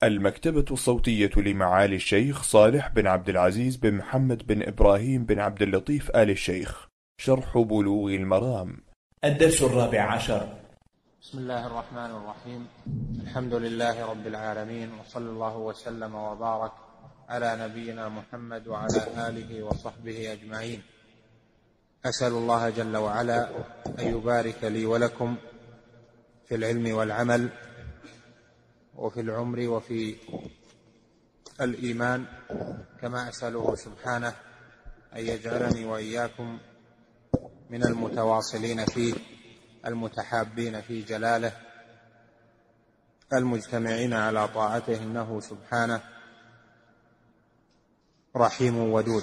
المكتبة الصوتية لمعالي الشيخ صالح بن عبد العزيز بن محمد بن إبراهيم بن عبد اللطيف آل الشيخ. شرح بلوغ المرام. الدرس 14. بسم الله الرحمن الرحيم. الحمد لله رب العالمين، وصلى الله وسلم وبارك على نبينا محمد وعلى آله وصحبه أجمعين. أسأل الله جل وعلا أن يبارك لي ولكم في العلم والعمل وفي العمر وفي الإيمان، كما أسأله سبحانه أن يجعلني وإياكم من المتواصلين فيه، المتحابين في جلاله، المجتمعين على طاعته، إنه سبحانه رحيم ودود.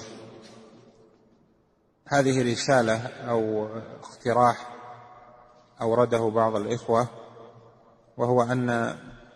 هذه رسالة أو اقتراح أورده بعض الإخوة، وهو أن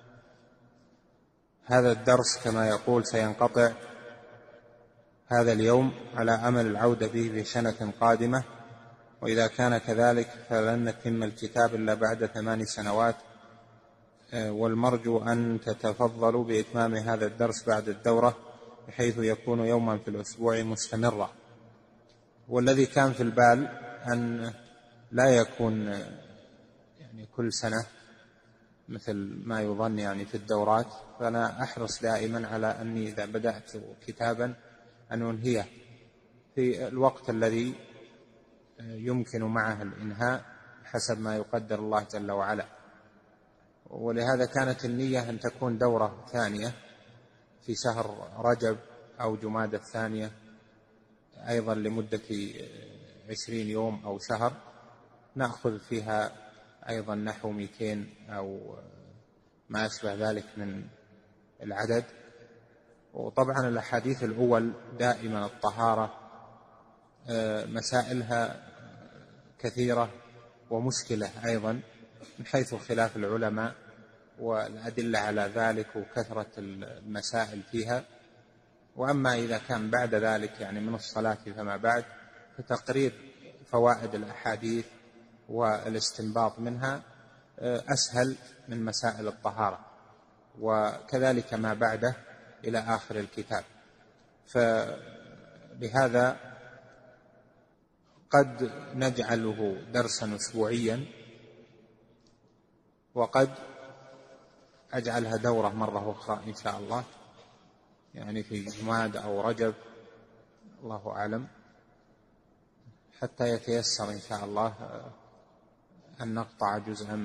هذا الدرس كما يقول سينقطع هذا اليوم على أمل العودة به في سنة قادمة، وإذا كان كذلك فلن نتم الكتاب إلا بعد 8 سنوات، والمرجو أن تتفضلوا بإتمام هذا الدرس بعد الدورة بحيث يكون يوما في الأسبوع مستمرا. والذي كان في البال أن لا يكون يعني كل سنة مثل ما يظن في الدورات، فأنا أحرص دائما على أني إذا بدأت كتابا أن أنهيه في الوقت الذي يمكن معه الإنهاء حسب ما يقدر الله جل وعلا. ولهذا كانت النية أن تكون دورة ثانية في شهر رجب أو جمادى الثانية، أيضا لمدة 20 يوم أو شهر، نأخذ فيها أيضا نحو 200 أو ما أشبه ذلك من العدد. وطبعا الأحاديث الأول دائما الطهارة مسائلها كثيرة ومشكلة أيضا من حيث خلاف العلماء والأدلة على ذلك وكثرة المسائل فيها. وأما إذا كان بعد ذلك من الصلاة فما بعد، فتقرير فوائد الأحاديث والاستنباط منها أسهل من مسائل الطهارة، وكذلك ما بعده إلى آخر الكتاب. فبهذا قد نجعله درسا أسبوعيا، وقد أجعلها دورة مرة أخرى إن شاء الله، في جماد أو رجب، الله أعلم، حتى يتيسر إن شاء الله أن نقطع جزءا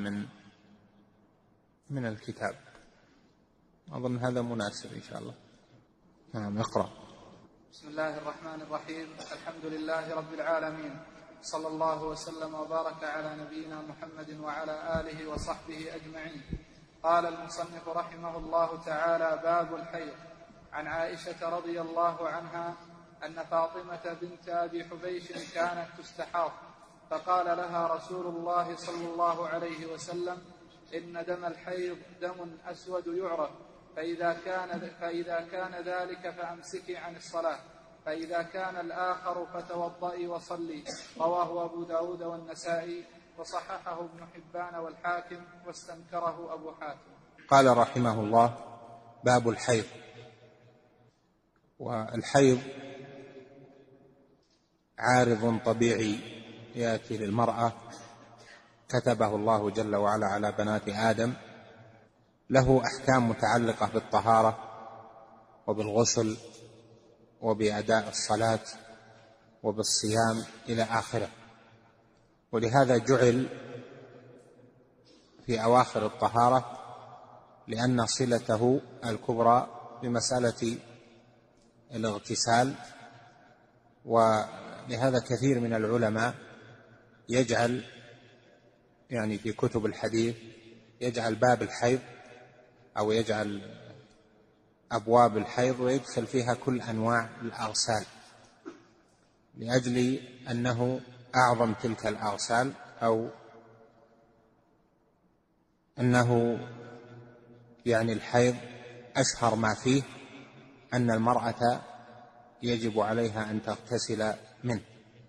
من الكتاب. أظن هذا مناسب إن شاء الله. نعم، اقرأ. بسم الله الرحمن الرحيم. الحمد لله رب العالمين، صلى الله وسلم وبارك على نبينا محمد وعلى آله وصحبه أجمعين. قال المصنف رحمه الله تعالى: باب الحيض. عن عائشة رضي الله عنها أن فاطمة بنت أبي حبيش كانت تستحاض، فقال لها رسول الله صلى الله عليه وسلم: إن دم الحيض دم أسود يعرف، فإذا كان ذلك فأمسكي عن الصلاة، فإذا كان الآخر فتوضئي وصلي. رواه أبو داود والنسائي، وصححه ابن حبان والحاكم، واستنكره أبو حاتم. قال رحمه الله: باب الحيض. والحيض عارض طبيعي يأتي للمرأة كتبه الله جل وعلا على بنات آدم، له أحكام متعلقة بالطهارة وبالغسل وبأداء الصلاة وبالصيام إلى آخره. ولهذا جعل في أواخر الطهارة، لأن صلته الكبرى بمسألة الاغتسال. ولهذا كثير من العلماء يجعل في كتب الحديث يجعل باب الحيض أو يجعل أبواب الحيض ويدخل فيها كل أنواع الأغسال، لأجل أنه أعظم تلك الأغسال، أو أنه الحيض أشهر ما فيه أن المرأة يجب عليها أن تغتسل منه،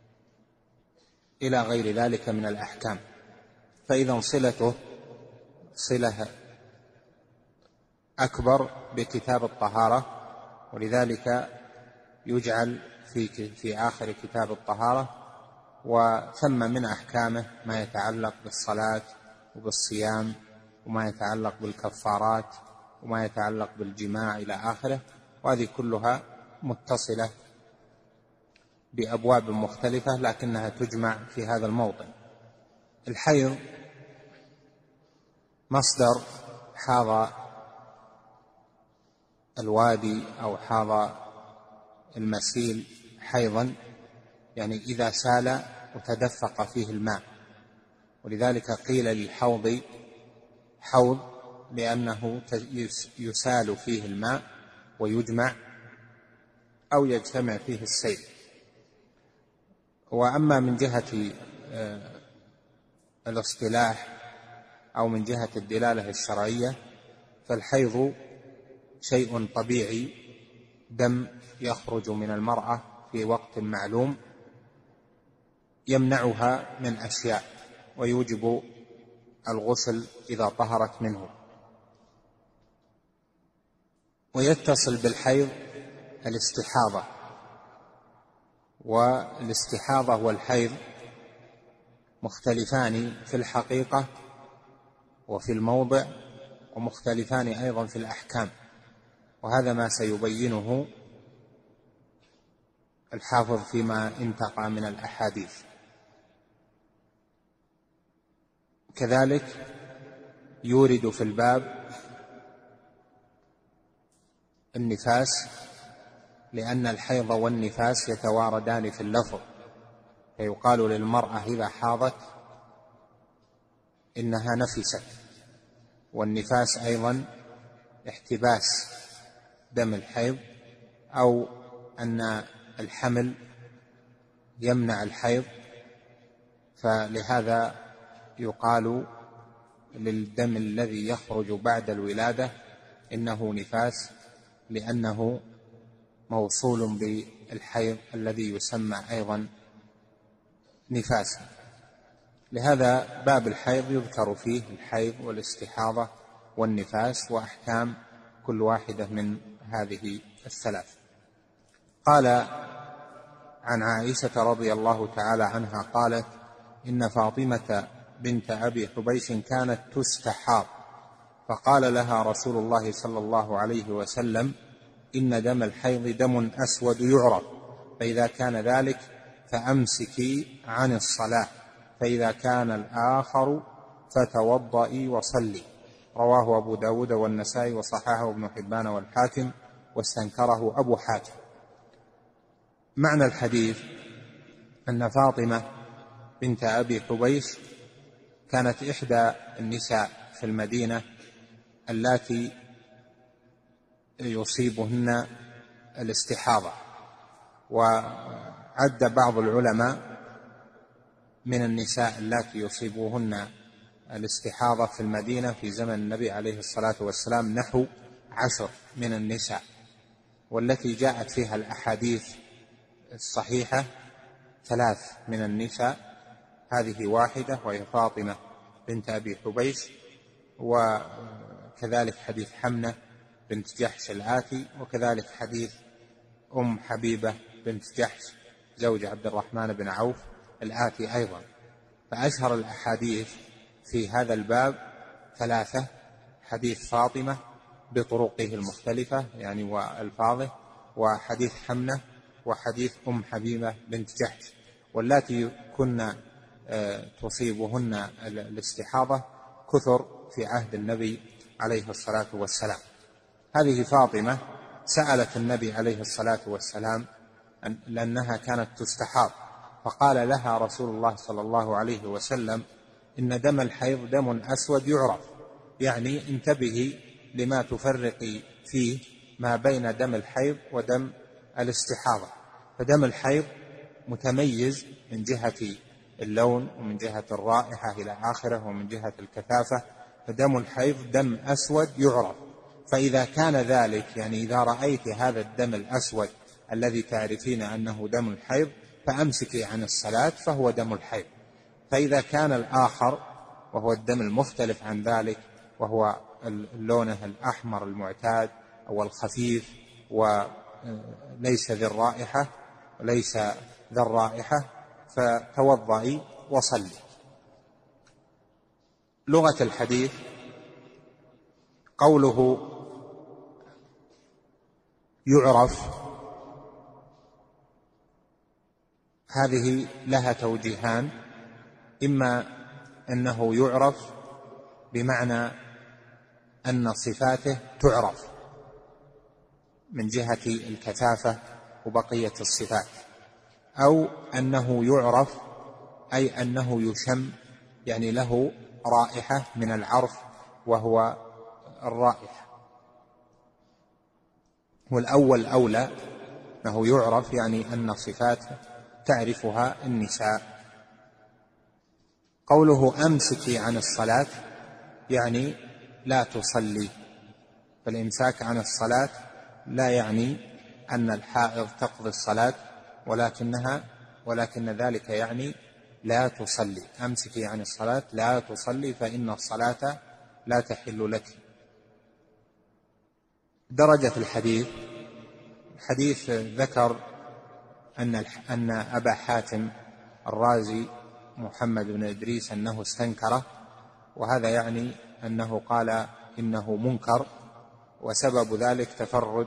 إلى غير ذلك من الأحكام. فإذا صلته صلة أكبر بكتاب الطهارة، ولذلك يجعل في آخر كتاب الطهارة. وثم من أحكامه ما يتعلق بالصلاة وبالصيام، وما يتعلق بالكفارات، وما يتعلق بالجماع إلى آخره، وهذه كلها متصلة بأبواب مختلفة لكنها تجمع في هذا الموطن. الحيض مصدر حاض الوادي أو حاض المسيل حيضا، يعني إذا سال وتدفق فيه الماء، ولذلك قيل للحوض حوض لأنه يسال فيه الماء ويجمع أو يجتمع فيه السيل. وأما من جهة الاصطلاح أو من جهة الدلالة الشرعية، فالحيض شيء طبيعي، دم يخرج من المرأة في وقت معلوم يمنعها من أشياء ويوجب الغسل إذا طهرت منه. ويتصل بالحيض الاستحاضة، والاستحاضة والحيض مختلفان في الحقيقة وفي الموضع، ومختلفان أيضا في الأحكام، وهذا ما سيبينه الحافظ فيما انتقى من الأحاديث. كذلك يورد في الباب النفاس، لأن الحيض والنفاس يتواردان في اللفظ، فيقال للمرأة إذا حاضت إنها نفست، والنفاس أيضا احتباس دم الحيض، أو أن الحمل يمنع الحيض، فلهذا يقال للدم الذي يخرج بعد الولادة إنه نفاس، لأنه موصول بالحيض الذي يسمى أيضا نفاسا. لهذا باب الحيض يذكر فيه الحيض والاستحاضة والنفاس وأحكام كل واحدة من هذه الثلاث. قال عن عائشة رضي الله تعالى عنها قالت: إن فاطمة بنت أبي حبيش كانت تستحاض، فقال لها رسول الله صلى الله عليه وسلم: إن دم الحيض دم أسود يعرف، فإذا كان ذلك فأمسكي عن الصلاة، فإذا كان الآخر فتوضئي وصلي. رواه أبو داود والنسائي وصححه ابن حبان والحاكم واستنكره أبو حاتم. معنى الحديث أن فاطمة بنت أبي حبيش كانت إحدى النساء في المدينة اللاتي يصيبهن الاستحاضة، وعد بعض العلماء من النساء اللاتي يصيبهن الاستحاضة في المدينة في زمن النبي عليه الصلاة والسلام نحو 10 من النساء، والتي جاءت فيها الأحاديث الصحيحة 3 من النساء، هذه واحدة وهي فاطمة بنت أبي حبيش، وكذلك حديث حمنة بنت جحش الآتي، وكذلك حديث أم حبيبة بنت جحش زوج عبد الرحمن بن عوف الآتي أيضا. فأشهر الأحاديث في هذا الباب 3: حديث فاطمة بطرقه المختلفة يعني وألفاظه، وحديث حمنة، وحديث أم حبيبة بنت جحش، واللاتي كنا تصيبهن الاستحاضة كثر في عهد النبي عليه الصلاة والسلام. هذه فاطمة سألت النبي عليه الصلاة والسلام لأنها كانت تستحاض، فقال لها رسول الله صلى الله عليه وسلم: إن دم الحيض دم أسود يعرف، يعني انتبهي لما تفرقي فيه ما بين دم الحيض ودم الاستحاضة. فدم الحيض متميز من جهة اللون ومن جهة الرائحة إلى آخره ومن جهة الكثافة، فدم الحيض دم أسود يعرف. فإذا كان ذلك، يعني إذا رأيت هذا الدم الأسود الذي تعرفين أنه دم الحيض فأمسكي عن الصلاة فهو دم الحيض. فإذا كان الآخر وهو الدم المختلف عن ذلك وهو لونه الأحمر المعتاد أو الخفيف وليس ذي الرائحة وليس ذا الرائحة فتوضئي وصلي. لغة الحديث قوله يعرف هذه لها توجيهان، إما أنه يعرف بمعنى أن صفاته تعرف من جهة الكثافة وبقية الصفات، أو أنه يعرف أي أنه يشم، يعني له رائحة من العرف وهو الرائحة. والأول أولى، أنه يعرف يعني أن صفاته تعرفها النساء. قوله أمسكي عن الصلاة يعني لا تصلي، فالإمساك عن الصلاة لا يعني أن الحائض تقضي الصلاة، ولكن ذلك يعني لا تصلي. أمسكي عن الصلاة لا تصلي فإن الصلاة لا تحل لك. درجة الحديث ذكر أن أبا حاتم الرازي محمد بن إدريس أنه استنكره، وهذا يعني أنه قال إنه منكر، وسبب ذلك تفرد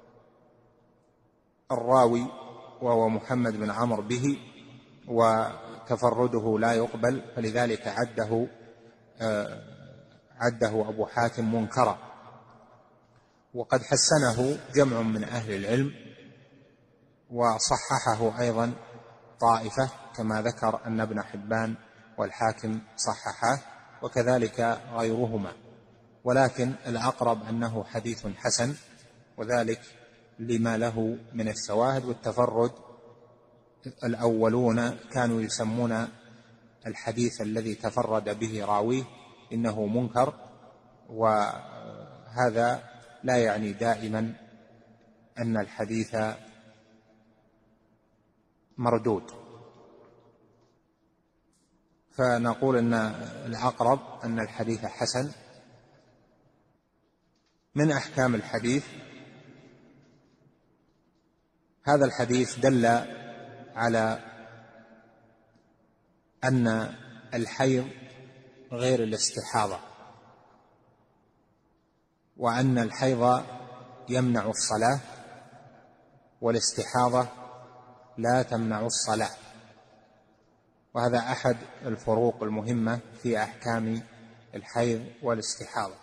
الراوي وهو محمد بن عمرو به، وتفرده لا يقبل، فلذلك عده أبو حاتم منكرا. وقد حسنه جمع من أهل العلم، وصححه أيضا طائفة كما ذكر أن ابن حبان والحاكم صححاه، وكذلك غيرهما، ولكن الأقرب أنه حديث حسن، وذلك لما له من الشواهد والتفرد. الأولون كانوا يسمون الحديث الذي تفرد به راويه إنه منكر، وهذا لا يعني دائما أن الحديث مردود، فنقول أن الأقرب أن الحديث حسن. من أحكام الحديث هذا الحديث دل على أن الحيض غير الاستحاضة، وأن الحيض يمنع الصلاة والاستحاضة لا تمنع الصلاة، وهذا أحد الفروق المهمة في أحكام الحيض والاستحاضة.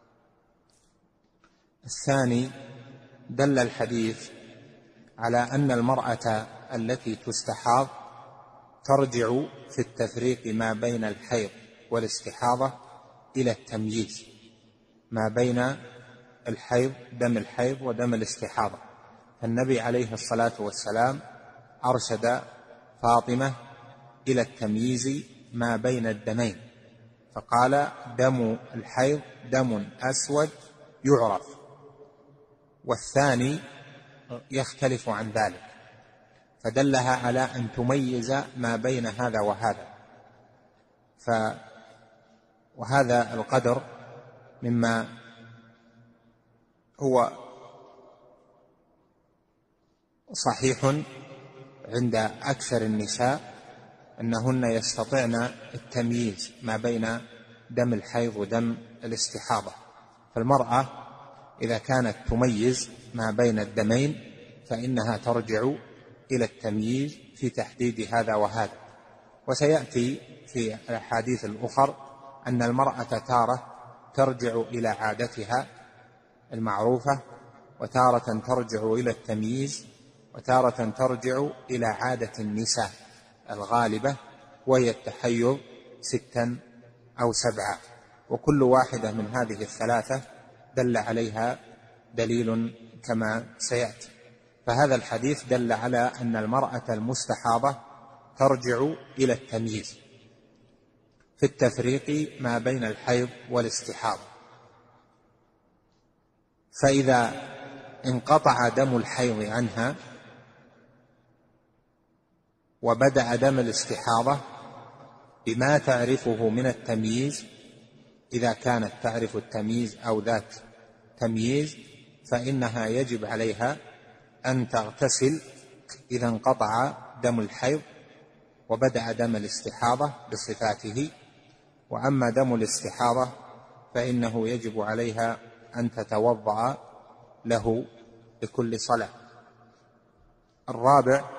الثاني، دل الحديث على أن المرأة التي تستحاض ترجع في التفريق ما بين الحيض والاستحاضة إلى التمييز ما بين دم الحيض ودم الاستحاضة. النبي عليه الصلاة والسلام أرشد فاطمة إلى التمييز ما بين الدمين، فقال دم الحيض دم أسود يعرف، والثاني يختلف عن ذلك، فدلها على أن تميز ما بين هذا وهذا. وهذا القدر مما هو صحيح عند أكثر النساء أنهن يستطعن التمييز ما بين دم الحيض ودم الاستحاضة. فالمرأة إذا كانت تميز ما بين الدمين فإنها ترجع إلى التمييز في تحديد هذا وهذا. وسيأتي في الأحاديث الأخر أن المرأة تارة ترجع إلى عادتها المعروفة، وتارة ترجع إلى التمييز، وتارة ترجع إلى عادة النساء الغالبة وهي التحيض 6 أو 7، وكل واحدة من هذه الثلاثة دل عليها دليل كما سيأتي. فهذا الحديث دل على أن المرأة المستحاضة ترجع إلى التمييز في التفريق ما بين الحيض والاستحاضة. فإذا انقطع دم الحيض عنها وبدأ دم الاستحاضة بما تعرفه من التمييز، إذا كانت تعرف التمييز أو ذات تمييز فإنها يجب عليها أن تغتسل إذا انقطع دم الحيض وبدأ دم الاستحاضة بصفاته. وأما دم الاستحاضة فإنه يجب عليها أن تتوضأ له لكل صلاة. الرابع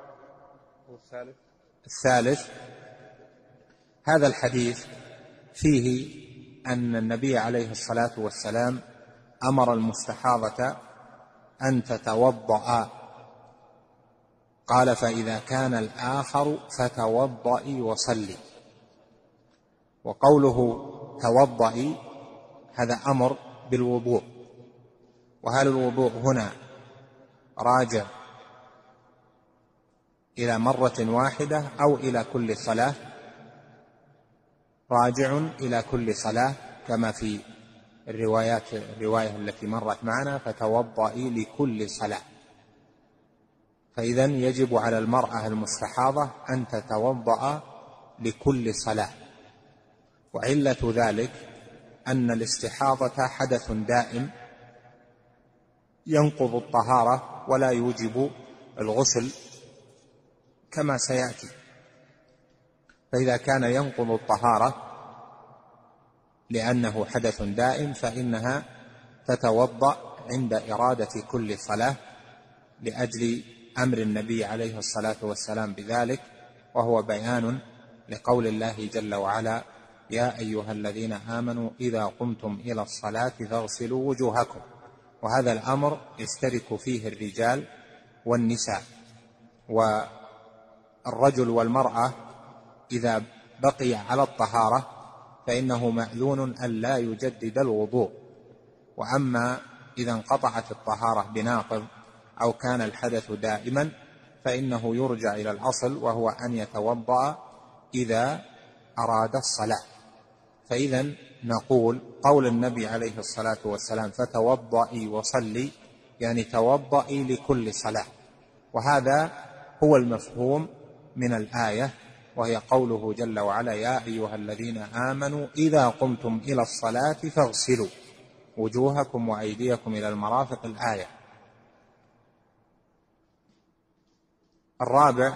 الثالث هذا الحديث فيه أن النبي عليه الصلاة والسلام أمر المستحاضة أن تتوضأ، قال: فإذا كان الآخر فتوضئي وصلي. وقوله توضئي هذا أمر بالوضوء، وهل الوضوء هنا راجع إلى مرة واحدة أو إلى كل صلاة؟ راجع إلى كل صلاة كما في الرواية التي مرت معنا: فتوضئي لكل صلاة. فإذن يجب على المرأة المستحاضة أن تتوضأ لكل صلاة. وعلة ذلك أن الاستحاضة حدث دائم ينقض الطهارة ولا يوجب الغسل كما سيأتي. فإذا كان ينقض الطهارة لأنه حدث دائم فإنها تتوضأ عند إرادة كل صلاة لأجل أمر النبي عليه الصلاة والسلام بذلك، وهو بيان لقول الله جل وعلا: يا أيها الذين آمنوا إذا قمتم إلى الصلاة فاغسلوا وجوهكم. وهذا الأمر يشترك فيه الرجال والنساء. والرجل والمرأة إذا بقي على الطهارة فإنه مأذون أن لا يجدد الوضوء. وأما إذا انقطعت الطهارة بناقض أو كان الحدث دائما فإنه يرجع إلى الأصل، وهو أن يتوضأ إذا أراد الصلاة. فإذا نقول قول النبي عليه الصلاة والسلام: فتوضئي وصلي، يعني توضئي لكل صلاة. وهذا هو المفهوم من الآية، وهي قوله جل وعلا: يا أيها الذين آمنوا إذا قمتم إلى الصلاة فاغسلوا وجوهكم وأيديكم إلى المرافق، الآية. الرابع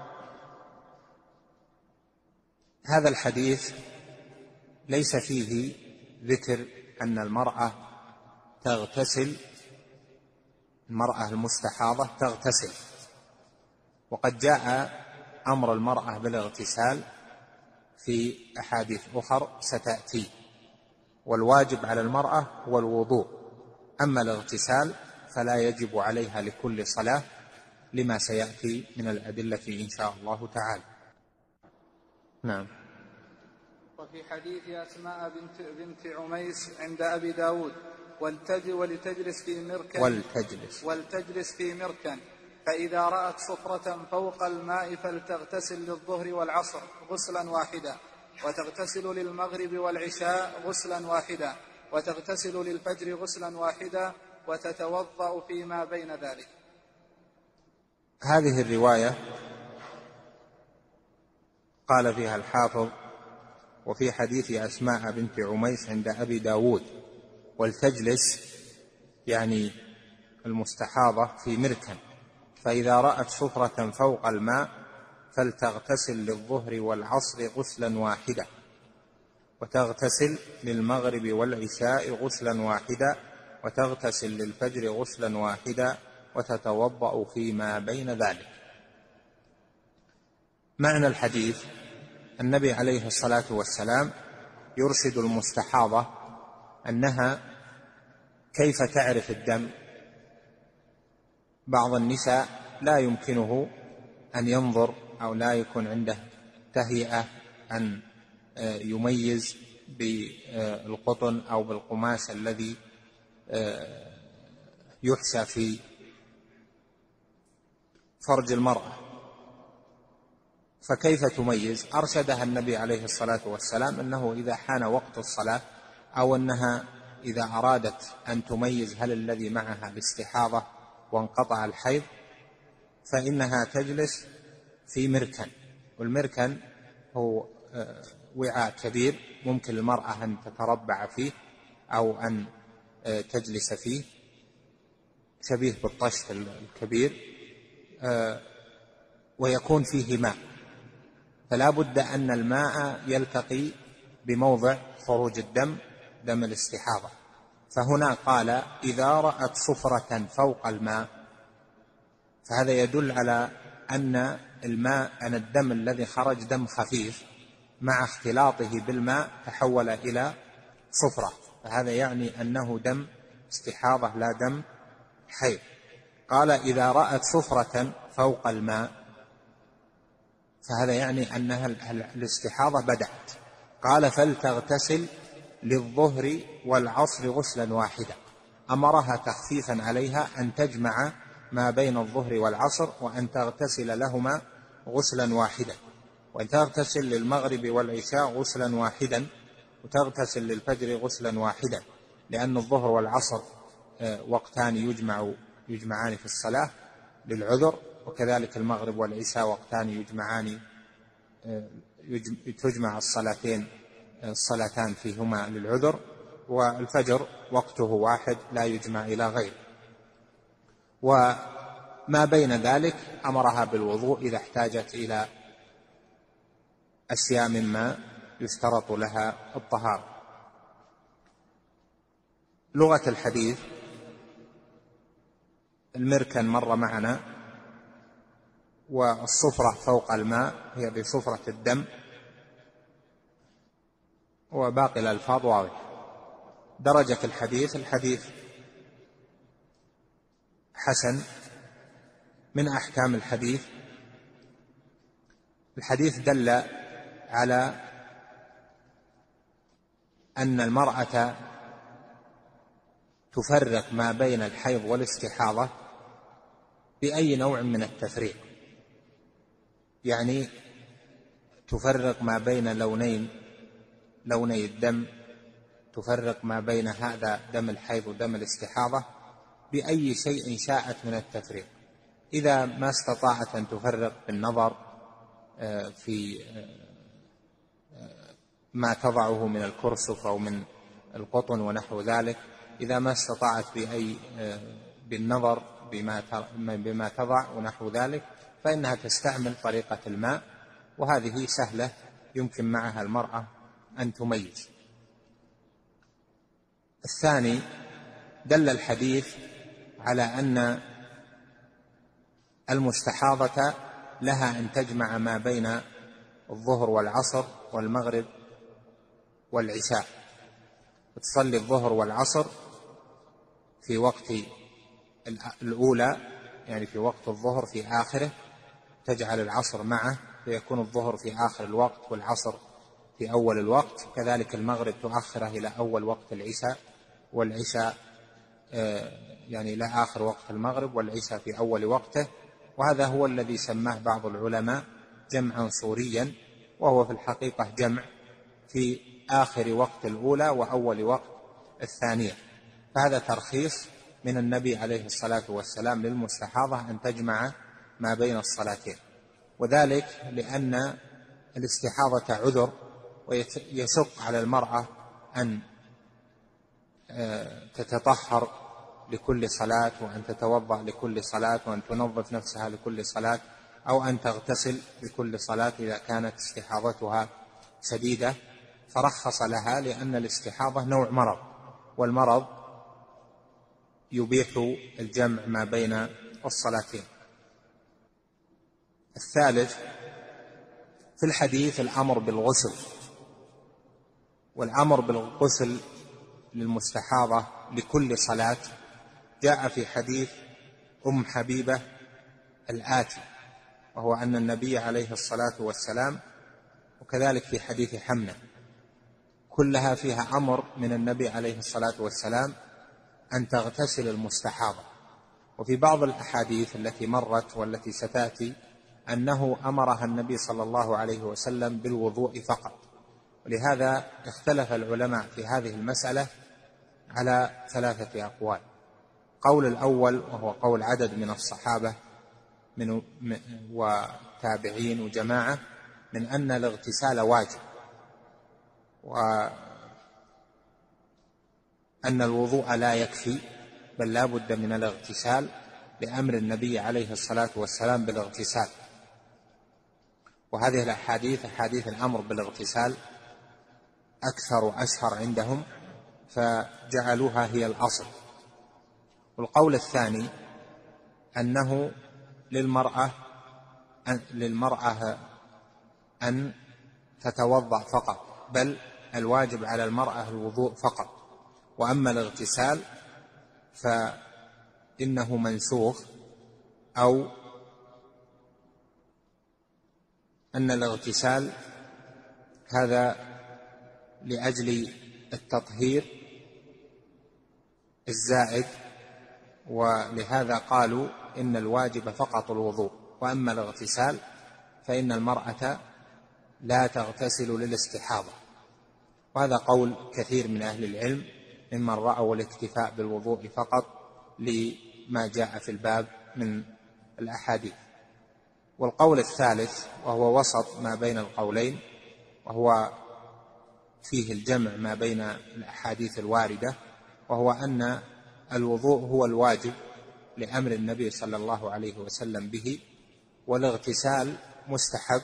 هذا الحديث ليس فيه ذكر أن المرأة تغتسل، المرأة المستحاضة تغتسل، وقد جاء أمر المرأة بالاغتسال في أحاديث أخر ستأتي، والواجب على المرأة هو الوضوء. أما الاغتسال فلا يجب عليها لكل صلاة لما سيأتي من الأدلة إن شاء الله تعالى. نعم. وفي حديث أسماء بنت عميس عند أبي داود: ولتجلس في مركن فإذا رأت صفرة فوق الماء فلتغتسل للظهر والعصر غسلا واحدا، وتغتسل للمغرب والعشاء غسلا واحدا، وتغتسل للفجر غسلا واحدا، وتتوضأ فيما بين ذلك. هذه الرواية قال فيها الحافظ: وفي حديث أسماء بنت عميس عند أبي داود، ولتجلس يعني المستحاضة في مركن فإذا رأت صفرة فوق الماء فلتغتسل للظهر والعصر غسلا واحدا، وتغتسل للمغرب والعشاء غسلا واحدا، وتغتسل للفجر غسلا واحدا، وتتوضأ فيما بين ذلك. معنى الحديث: النبي عليه الصلاة والسلام يرشد المستحاضة أنها كيف تعرف الدم. بعض النساء لا يمكنه أن ينظر أو لا يكون عنده تهيئة أن يميز بالقطن أو بالقماش الذي يحشى في فرج المرأة، فكيف تميز؟ أرشدها النبي عليه الصلاة والسلام أنه إذا حان وقت الصلاة أو أنها إذا أرادت أن تميز هل الذي معها الاستحاضة وانقطع الحيض فإنها تجلس في مركن، والمركن هو وعاء كبير ممكن المرأة أن تتربع فيه أو أن تجلس فيه، شبيه بالطشت الكبير، ويكون فيه ماء، فلا بد أن الماء يلتقي بموضع خروج الدم، دم الاستحاضة. فهنا قال إذا رأت صفرة فوق الماء، فهذا يدل على أن الماء، أن الدم الذي خرج دم خفيف مع اختلاطه بالماء تحول إلى صفرة، فهذا يعني أنه دم استحاضة لا دم حيض. قال إذا رأت صفرة فوق الماء، فهذا يعني أنها الاستحاضة بدأت. قال فلتغتسل للظهر والعصر غسلا واحدا، أمرها تخفيفا عليها أن تجمع ما بين الظهر والعصر وأن تغتسل لهما غسلا واحدا، وأن تغتسل للمغرب والعشاء غسلا واحدا، وتغتسل للفجر غسلا واحدا، لأن الظهر والعصر وقتان يجمعان في الصلاة للعذر، وكذلك المغرب والعشاء وقتان تجمع الصلاتان فيهما للعذر، والفجر وقته واحد لا يجمع إلى غير. وما بين ذلك أمرها بالوضوء إذا احتاجت إلى أشياء مما يشترط لها الطهارة. لغة الحديث، المركن مر معنا، والصفرة فوق الماء هي بصفرة الدم، وباقي الألفاظ واضحة. درجة الحديث حسن. من أحكام الحديث دل على أن المرأة تفرق ما بين الحيض والاستحاضة بأي نوع من التفريق، يعني تفرق ما بين لوني الدم، تفرق ما بين هذا دم الحيض ودم الاستحاضة بأي شيء شاءت من التفريق. إذا ما استطاعت أن تفرق بالنظر في ما تضعه من الكرسف أو من القطن ونحو ذلك، إذا ما استطاعت بالنظر بما تضع ونحو ذلك، فإنها تستعمل طريقة الماء، وهذه سهلة يمكن معها المرأة أن تميز. الثاني، دل الحديث على أن المستحاضة لها أن تجمع ما بين الظهر والعصر والمغرب والعشاء، وتصلي الظهر والعصر في وقت الأولى، يعني في وقت الظهر في آخره، تجعل العصر معه فيكون الظهر في آخر الوقت والعصر في أول الوقت، كذلك المغرب تؤخره إلى أول وقت العشاء، والعشاء يعني إلى آخر وقت المغرب، والعشاء في أول وقته. وهذا هو الذي سماه بعض العلماء جمعا صوريا، وهو في الحقيقة جمع في آخر وقت الأولى وأول وقت الثانية. فهذا ترخيص من النبي عليه الصلاة والسلام للمستحاضة أن تجمع ما بين الصلاتين، وذلك لأن الاستحاضة عذر، ويشق على المرأة أن تتطهر لكل صلاة، وأن تتوضأ لكل صلاة، وأن تنظف نفسها لكل صلاة، أو أن تغتسل لكل صلاة إذا كانت استحاضتها شديدة، فرخص لها، لأن الاستحاضة نوع مرض، والمرض يبيح الجمع ما بين الصلاتين. الثالث، في الحديث الأمر بالغسل، والأمر بالغسل للمستحاضة لكل صلاة جاء في حديث أم حبيبة الآتي، وهو أن النبي عليه الصلاة والسلام، وكذلك في حديث حمنة، كلها فيها أمر من النبي عليه الصلاة والسلام أن تغتسل المستحاضة. وفي بعض الأحاديث التي مرت والتي ستأتي أنه أمرها النبي صلى الله عليه وسلم بالوضوء فقط. ولهذا اختلف العلماء في هذه المسألة على 3 أقوال. قول الأول، وهو قول عدد من الصحابة والتابعين وجماعة، من أن الاغتسال واجب، وأن الوضوء لا يكفي بل لا بد من الاغتسال لأمر النبي عليه الصلاة والسلام بالاغتسال. وهذه الأحاديث أحاديث الأمر بالاغتسال أكثر وأشهر عندهم، فجعلوها هي الأصل. والقول الثاني أنه للمرأة أن تتوضأ فقط، بل الواجب على المرأة الوضوء فقط، وأما الاغتسال فإنه منسوخ، أو أن الاغتسال هذا لأجل التطهير الزائد، ولهذا قالوا إن الواجب فقط الوضوء، وأما الاغتسال فإن المرأة لا تغتسل للاستحاضة. وهذا قول كثير من أهل العلم ممن رأوا الاكتفاء بالوضوء فقط لما جاء في الباب من الأحاديث. والقول الثالث وهو وسط ما بين القولين، وهو فيه الجمع ما بين الأحاديث الواردة، وهو أن الوضوء هو الواجب لأمر النبي صلى الله عليه وسلم به، والاغتسال مستحب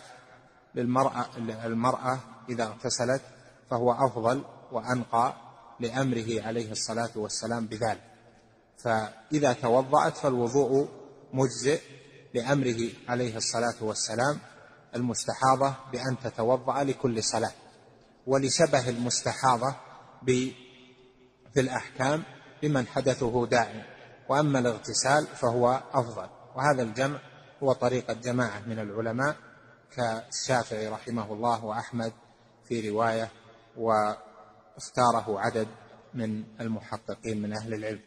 للمرأة إذا اغتسلت فهو أفضل وأنقى لأمره عليه الصلاة والسلام بذلك. فإذا توضأت فالوضوء مجزئ لأمره عليه الصلاة والسلام المستحاضة بأن تتوضأ لكل صلاة، ولشبه المستحاضة في الأحكام بمن حدثه دائم. وأما الاغتسال فهو أفضل، وهذا الجمع هو طريقة جماعة من العلماء كالشافعي رحمه الله وأحمد في رواية، واختاره عدد من المحققين من أهل العلم.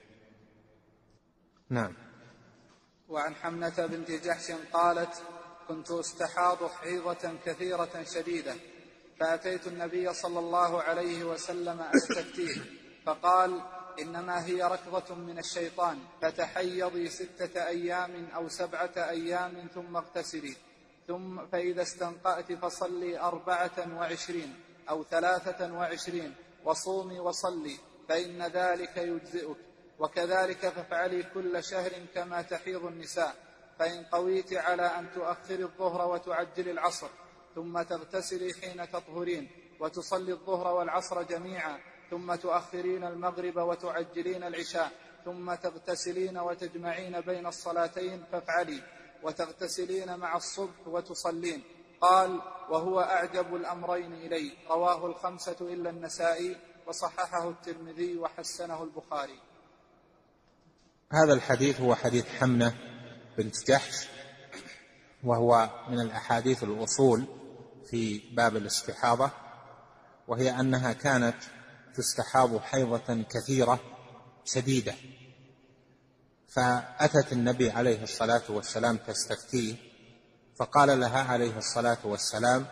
نعم. وعن حمنة بنت جحش قالت: كنت استحاض حيضة كثيرة شديدة، فأتيت النبي صلى الله عليه وسلم أستفتيه، فقال: إنما هي ركضة من الشيطان، فتحيضي 6 أيام أو 7 أيام ثم اغتسلي، فإذا استنقأت فصلي 24 أو 23 وصومي وصلي، فإن ذلك يجزئك، وكذلك فافعلي كل شهر كما تحيض النساء، فإن قويت على أن تؤخري الظهر وتعجلي العصر ثم تغتسلي حين تطهرين وتصلي الظهر والعصر جميعا، ثم تؤخرين المغرب وتعجلين العشاء، ثم تغتسلين وتجمعين بين الصلاتين فافعلي، وتغتسلين مع الصبح وتصلين. قال: وهو أعجب الأمرين إلي. رواه 5 إلا النسائي، وصححه الترمذي وحسنه البخاري. هذا الحديث هو حديث حمنة بنت جحش، وهو من الأحاديث الأصول في باب الاستحاضة، وهي أنها كانت تستحاض حيضة كثيرة شديدة، فأتت النبي عليه الصلاة والسلام تستفتيه، فقال لها عليه الصلاة والسلام: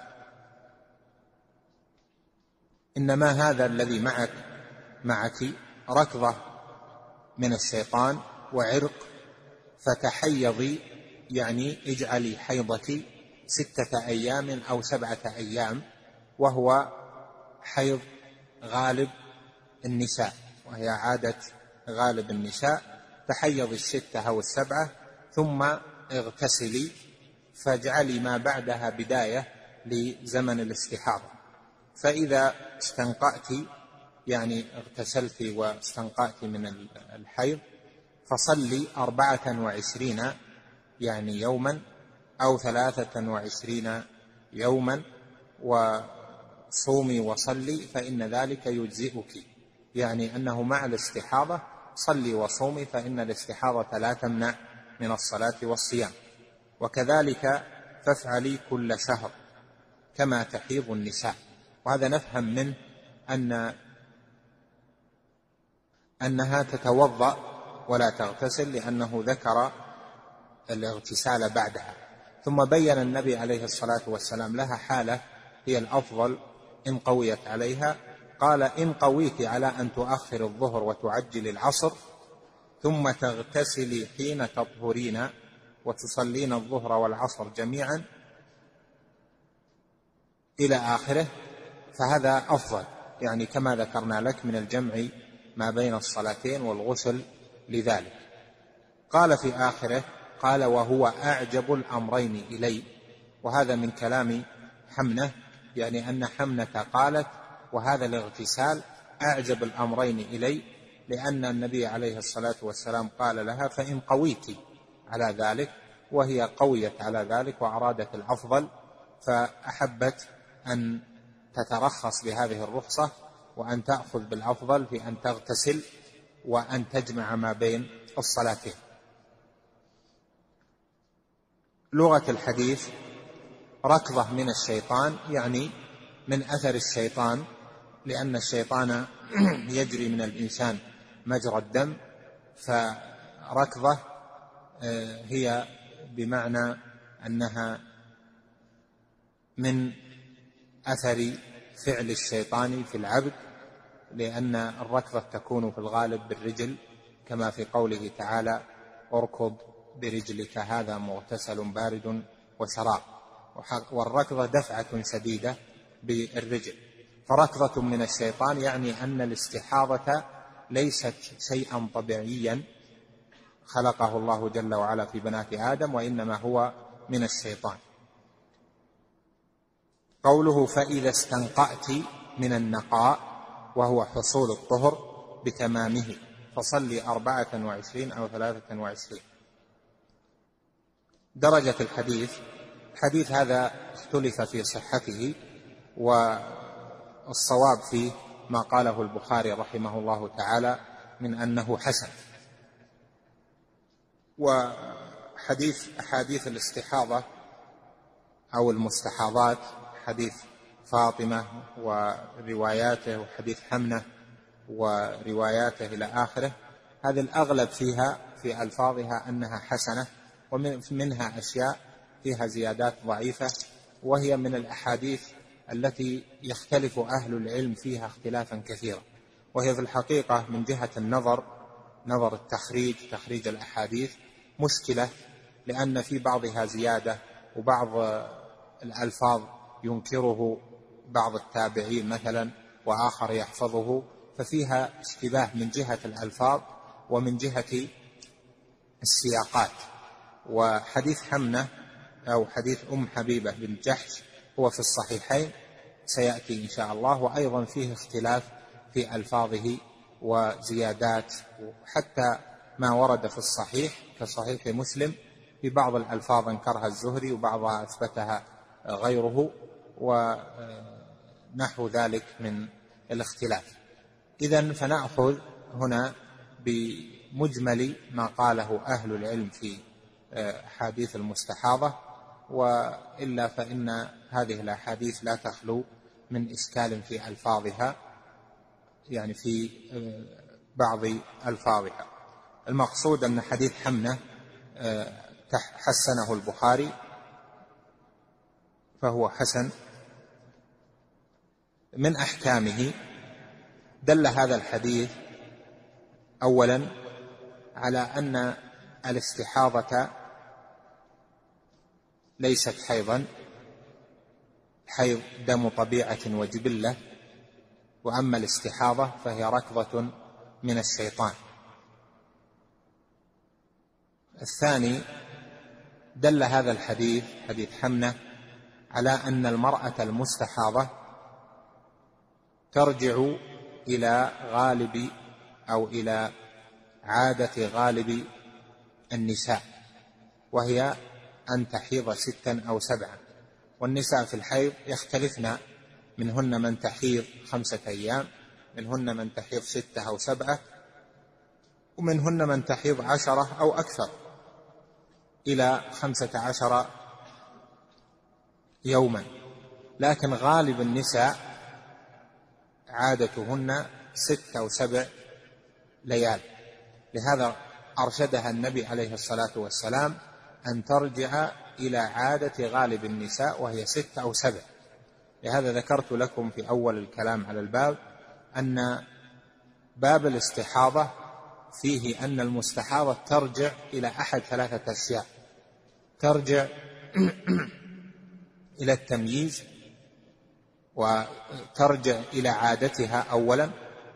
إنما هذا الذي معك ركضة من الشيطان وعرق، فتحيضي، يعني اجعلي حيضك 6 أيام أو 7 أيام، وهو حيض غالب النساء، وهي عادة غالب النساء، تحيضي 6 أو 7 ثم اغتسلي، فاجعلي ما بعدها بداية لزمن الاستحاضة. فإذا استنقأت، يعني اغتسلت واستنقأت من الحيض، فصلي 24 يعني يوما أو 23 يوما، وصومي وصلي، فإن ذلك يجزئك، يعني أنه مع الاستحاضة صلي وصومي، فإن الاستحاضة لا تمنع من الصلاة والصيام. وكذلك فافعلي كل شهر كما تحيض النساء. وهذا نفهم منه أنها تتوضأ ولا تغتسل، لأنه ذكر الاغتسال بعدها. ثم بين النبي عليه الصلاة والسلام لها حالة هي الأفضل إن قويت عليها، قال: إن قويت على أن تؤخر الظهر وتعجل العصر ثم تغتسلي حين تطهرين وتصلين الظهر والعصر جميعا إلى آخره، فهذا أفضل، يعني كما ذكرنا لك من الجمع ما بين الصلاتين والغسل لذلك. قال في آخره قال وهو أعجب الأمرين إلي، وهذا من كلام حمنة، يعني أن حمنة قالت وهذا الاغتسال أعجب الأمرين إلي، لأن النبي عليه الصلاة والسلام قال لها فإن قويت على ذلك، وهي قويت على ذلك وأرادت الأفضل، فأحبت أن تترخص بهذه الرخصة وأن تأخذ بالأفضل في أن تغتسل وأن تجمع ما بين الصلاتين. لغة الحديث ركضة من الشيطان، يعني من أثر الشيطان، لأن الشيطان يجري من الإنسان مجرى الدم، فركضة هي بمعنى أنها من أثر فعل الشيطان في العبد، لأن الركضة تكون في الغالب بالرجل، كما في قوله تعالى اركض برجلك هذا مغتسل بارد وشراب، والركضة دفعة شديدة بالرجل. فركضة من الشيطان يعني أن الاستحاضة ليست شيئا طبيعيا خلقه الله جل وعلا في بنات آدم، وإنما هو من الشيطان. قوله فإذا استنقأت من النقاء وهو حصول الطهر بتمامه فصلي 24 أو 23. درجة الحديث هذا اختلف في صحته، والصواب فيه ما قاله البخاري رحمه الله تعالى من أنه حسن. أحاديث الاستحاضة أو المستحاضات، حديث فاطمة ورواياته وحديث حمنة ورواياته إلى آخره، هذا الأغلب فيها في ألفاظها أنها حسنة، ومنها أشياء فيها زيادات ضعيفة، وهي من الأحاديث التي يختلف أهل العلم فيها اختلافا كثيرا، وهي في الحقيقة من جهة نظر تخريج الأحاديث مشكلة، لأن في بعضها زيادة، وبعض الألفاظ ينكره بعض التابعين مثلا وآخر يحفظه، ففيها اشتباه من جهة الألفاظ ومن جهة السياقات. وحديث حمنة أو حديث حبيبة بن جحش هو في الصحيحين سيأتي إن شاء الله، وأيضا فيه اختلاف في ألفاظه وزيادات، حتى ما ورد في الصحيح كصحيح مسلم في بعض الألفاظ انكرها الزهري وبعضها أثبتها غيره، ونحو ذلك من الاختلاف. إذن فنأخذ هنا بمجمل ما قاله أهل العلم في أحاديث المستحاضة، وإلا فإن هذه الأحاديث لا تخلو من إشكال في ألفاظها، يعني في بعض ألفاظها. المقصود أن حديث حمنة حسنه البخاري فهو حسن. من أحكامه دل هذا الحديث أولا على أن الاستحاضة ليست حيضا، حيض دم طبيعة وجبلة، وأما الاستحاضة فهي ركضة من الشيطان. الثاني دل هذا الحديث حديث حمنة على أن المرأة المستحاضة ترجع إلى غالب أو إلى عادة غالب النساء، وهي أن تحيض 6 أو 7، والنساء في الحيض يختلفن، منهن من تحيض 5 أيام، منهن من تحيض 6 أو 7، ومنهن من تحيض 10 أو أكثر إلى 15 يوما، لكن غالب النساء عادتهن 6 أو 7 ليال. لهذا أرشدها النبي عليه الصلاة والسلام أن ترجع إلى عادة غالب النساء وهي 6 أو 7. لهذا ذكرت لكم في أول الكلام على الباب أن باب الاستحاضة فيه أن المستحاضة ترجع إلى أحد 3 أشياء: ترجع إلى التمييز، وترجع إلى عادتها أولا،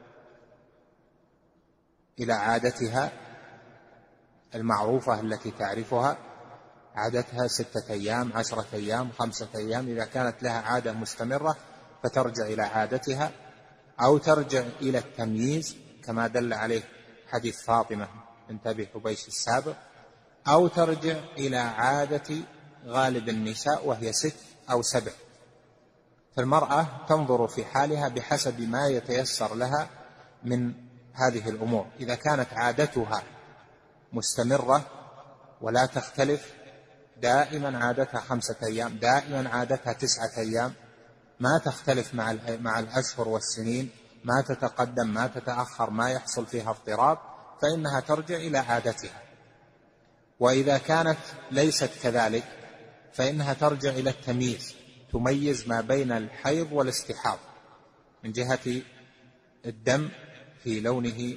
إلى عادتها المعروفة التي تعرفها، عادتها 6 أيام 10 أيام 5 أيام. إذا كانت لها عادة مستمرة فترجع إلى عادتها، أو ترجع إلى التمييز كما دل عليه حديث فاطمة بنت أبي حبيش السابق، أو ترجع إلى عادة غالب النساء وهي 6 أو 7. فالمرأة تنظر في حالها بحسب ما يتيسر لها من هذه الأمور. إذا كانت عادتها مستمرة ولا تختلف، دائما عادتها 5 أيام، دائما عادتها 9 أيام، ما تختلف مع الأشهر والسنين، ما تتقدم ما تتأخر، ما يحصل فيها اضطراب، فإنها ترجع إلى عادتها. وإذا كانت ليست كذلك فإنها ترجع إلى التمييز، تميز ما بين الحيض والاستحاضة من جهة الدم في لونه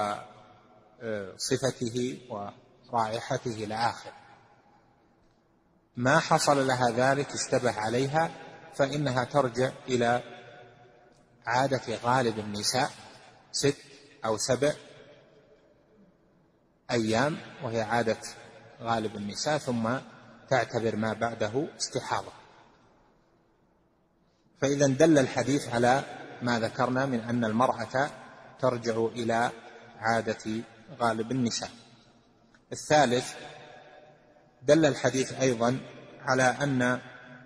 وصفته ورائحته إلى آخره. ما حصل لها ذلك اشتبه عليها فإنها ترجع إلى عادة غالب النساء 6 أو 7 أيام، وهي عادة غالب النساء، ثم تعتبر ما بعده استحاضة. فإذا دل الحديث على ما ذكرنا من أن المرأة ترجع إلى عادة غالب النساء. الثالث، دل الحديث أيضا على أن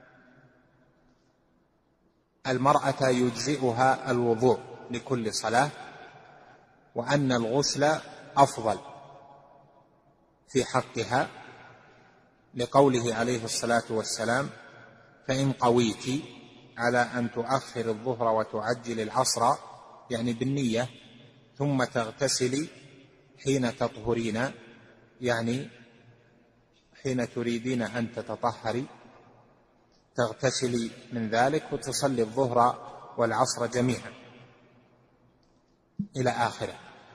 المرأة يجزئها الوضوء لكل صلاة، وأن الغسل أفضل في حقها، لقوله عليه الصلاة والسلام: فإن قويت على أن تؤخر الظهر وتعجل العصر، يعني بالنية، ثم تغتسلي حين تطهرين، يعني حين تريدين أن تتطهري تغتسلي من ذلك وتصلي الظهر والعصر جميعا إلى آخره.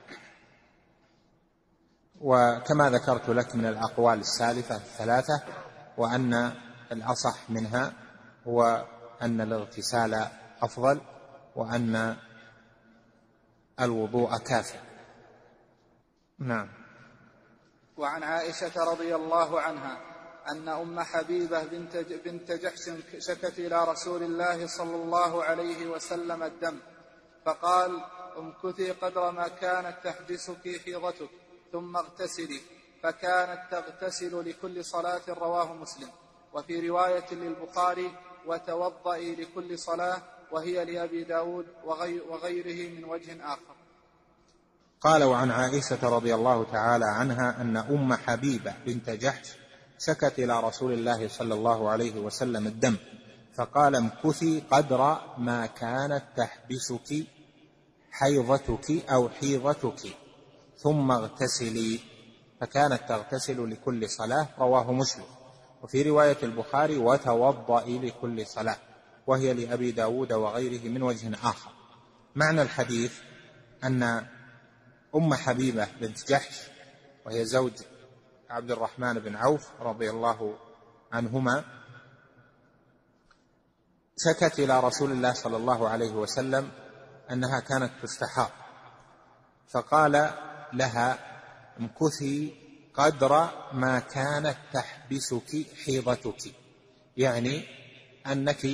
وكما ذكرت لك من الأقوال السالفة الثلاثة، وأن الأصح منها هو أن الاغتسال أفضل، وأن الوضوء كافٍ. نعم. وعن عائشة رضي الله عنها أن أم حبيبة بنت جحش شكت إلى رسول الله صلى الله عليه وسلم الدم، فقال: امكثي قدر ما كانت تحبسك حيضتك ثم اغتسلي، فكانت تغتسل لكل صلاة، رواه مسلم. وفي رواية للبخاري: وتوضئي لكل صلاة، وهي لأبي داود وغيره من وجه آخر. قال: وعن عائشة رضي الله تعالى عنها أن أم حبيبة بنت جحش شكت إلى رسول الله صلى الله عليه وسلم الدم، فقال: امكثي قدر ما كانت تحبسك حيضتك أو حيضتك ثم اغتسلي، فكانت تغتسل لكل صلاة، رواه مسلم. وفي رواية البخاري: وتوضئي لكل صلاة، وهي لأبي داود وغيره من وجه آخر. معنى الحديث أن أم حبيبة بنت جحش، وهي زوج عبد الرحمن بن عوف رضي الله عنهما، شكت إلى رسول الله صلى الله عليه وسلم أنها كانت تستحاض، فقال لها: امكثي قدر ما كانت تحبسك حيضتك، يعني أنك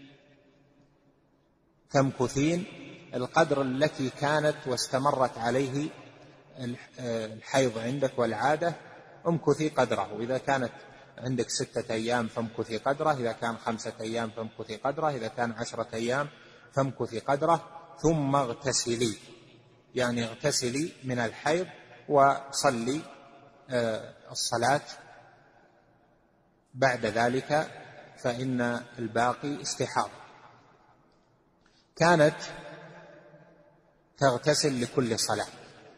تمكثين القدر التي كانت واستمرت عليه الحيض عندك والعادة، امكثي قدره. إذا كانت عندك 6 أيام فامكثي قدره، إذا كان 5 أيام فامكثي قدره، إذا كان 10 أيام فامكثي قدره، ثم اغتسلي، يعني اغتسلي من الحيض وصلي الصلاة بعد ذلك، فإن الباقي استحاضة. كانت تغتسل لكل صلاة.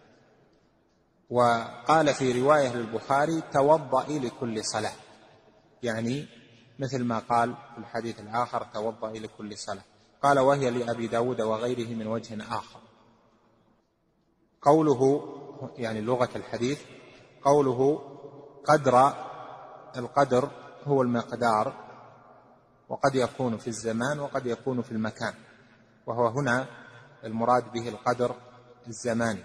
وقال في رواية للبخاري: توضئي لكل صلاة، يعني مثل ما قال في الحديث الآخر: توضئي لكل صلاة. قال: وهي لأبي داود وغيره من وجه آخر. قوله، يعني لغة الحديث، قوله قدر، القدر هو المقدار وقد يكون في الزمان وقد يكون في المكان، وهو هنا المراد به القدر الزماني.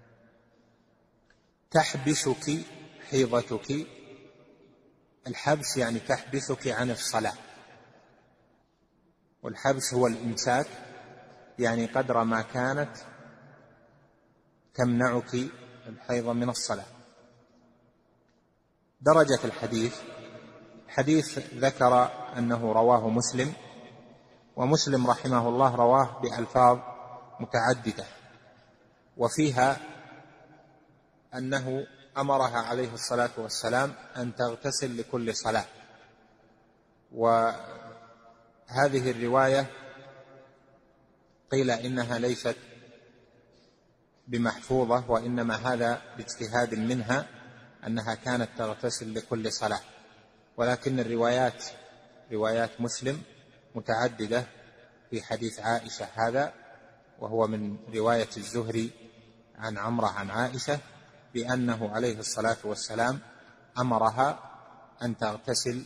تحبسك حيضتك، الحبس يعني تحبسك عن الصلاة، والحبس هو الإمساك، يعني قدر ما كانت تمنعك الحيض من الصلاة. درجة الحديث ذكر أنه رواه مسلم، ومسلم رحمه الله رواه بألفاظ متعددة، وفيها أنه أمرها عليه الصلاة والسلام أن تغتسل لكل صلاة. وهذه الرواية قيل إنها ليست بمحفوظة، وإنما هذا باجتهاد منها أنها كانت تغتسل لكل صلاة، ولكن روايات مسلم متعددة في حديث عائشة هذا، وهو من رواية الزهري عن عمرة عن عائشة بأنه عليه الصلاة والسلام أمرها أن تغتسل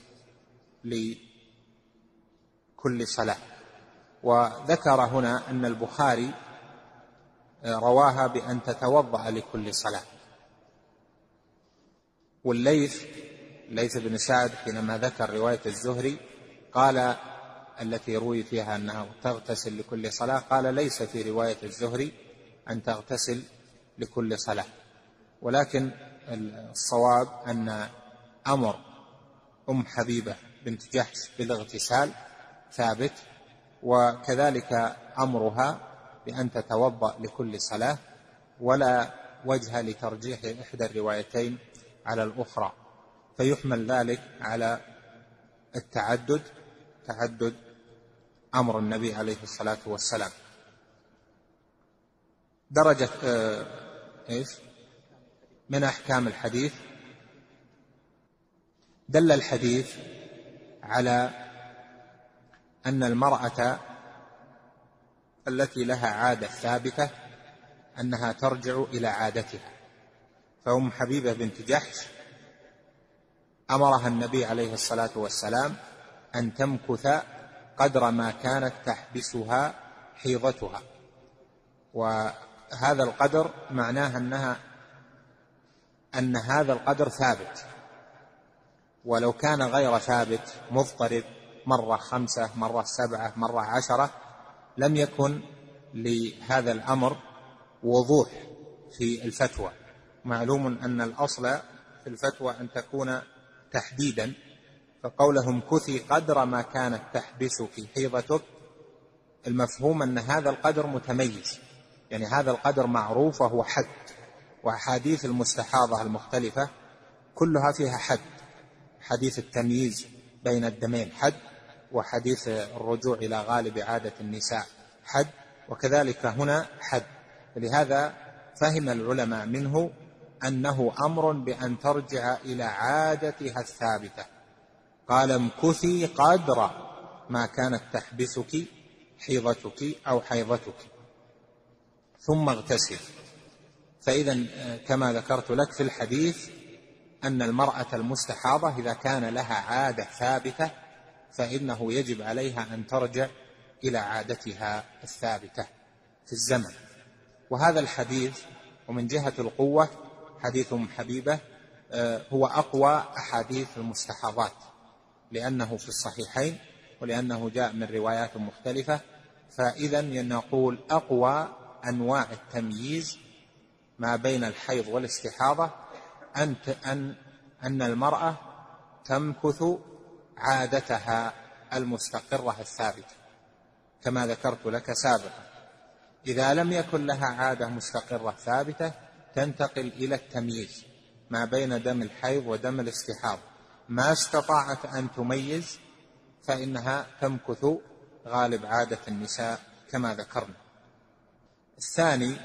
لكل صلاة. وذكر هنا أن البخاري رواها بأن تتوضأ لكل صلاة. والليث بن سعد حينما ذكر رواية الزهري قال التي روي فيها أنها تغتسل لكل صلاة، قال ليس في رواية الزهري أن تغتسل لكل صلاة، ولكن الصواب أن أمر حبيبة بنت جحش بالاغتسال ثابت، وكذلك أمرها بأن تتوضأ لكل صلاة، ولا وجه لترجيح إحدى الروايتين على الأخرى، فيحمل ذلك على تعدد أمر النبي عليه الصلاة والسلام. درجة من أحكام الحديث، دل الحديث على أن المرأة التي لها عادة ثابتة أنها ترجع إلى عادتها، حبيبة بنت جحش أمرها النبي عليه الصلاة والسلام أن تمكث قدر ما كانت تحبسها حيضتها، وهذا القدر معناه أن هذا القدر ثابت، ولو كان غير ثابت مضطرب، مرة 5 مرة 7 مرة 10 لم يكن لهذا الأمر وضوح في الفتوى. معلوم أن الأصل في الفتوى أن تكون تحديدا، فقولهم كثي قدر ما كانت تحبسك حيضتك، المفهوم أن هذا القدر متميز، يعني هذا القدر معروف وهو حد. وأحاديث المستحاضة المختلفة كلها فيها حد، حديث التمييز بين الدمين حد، وحديث الرجوع إلى غالب عادة النساء حد، وكذلك هنا حد. لهذا فهم العلماء منه أنه أمر بأن ترجع إلى عادتها الثابتة. قال امكثي قدر ما كانت تحبسك حيضتك أو حيضتك ثم اغتسل. فإذا كما ذكرت لك في الحديث أن المرأة المستحاضة إذا كان لها عادة ثابتة فإنه يجب عليها أن ترجع إلى عادتها الثابتة في الزمن. وهذا الحديث ومن جهة القوة حديث حبيبة هو أقوى أحاديث المستحاضات، لأنه في الصحيحين ولأنه جاء من روايات مختلفة. فإذا نقول أقوى أنواع التمييز ما بين الحيض والاستحاضة أن المرأة تمكث عادتها المستقرة الثابتة كما ذكرت لك سابقا. إذا لم يكن لها عادة مستقرة ثابتة تنتقل إلى التمييز ما بين دم الحيض ودم الاستحاضة، ما استطاعت أن تميز فإنها تمكث غالب عادة النساء كما ذكرنا. الثاني،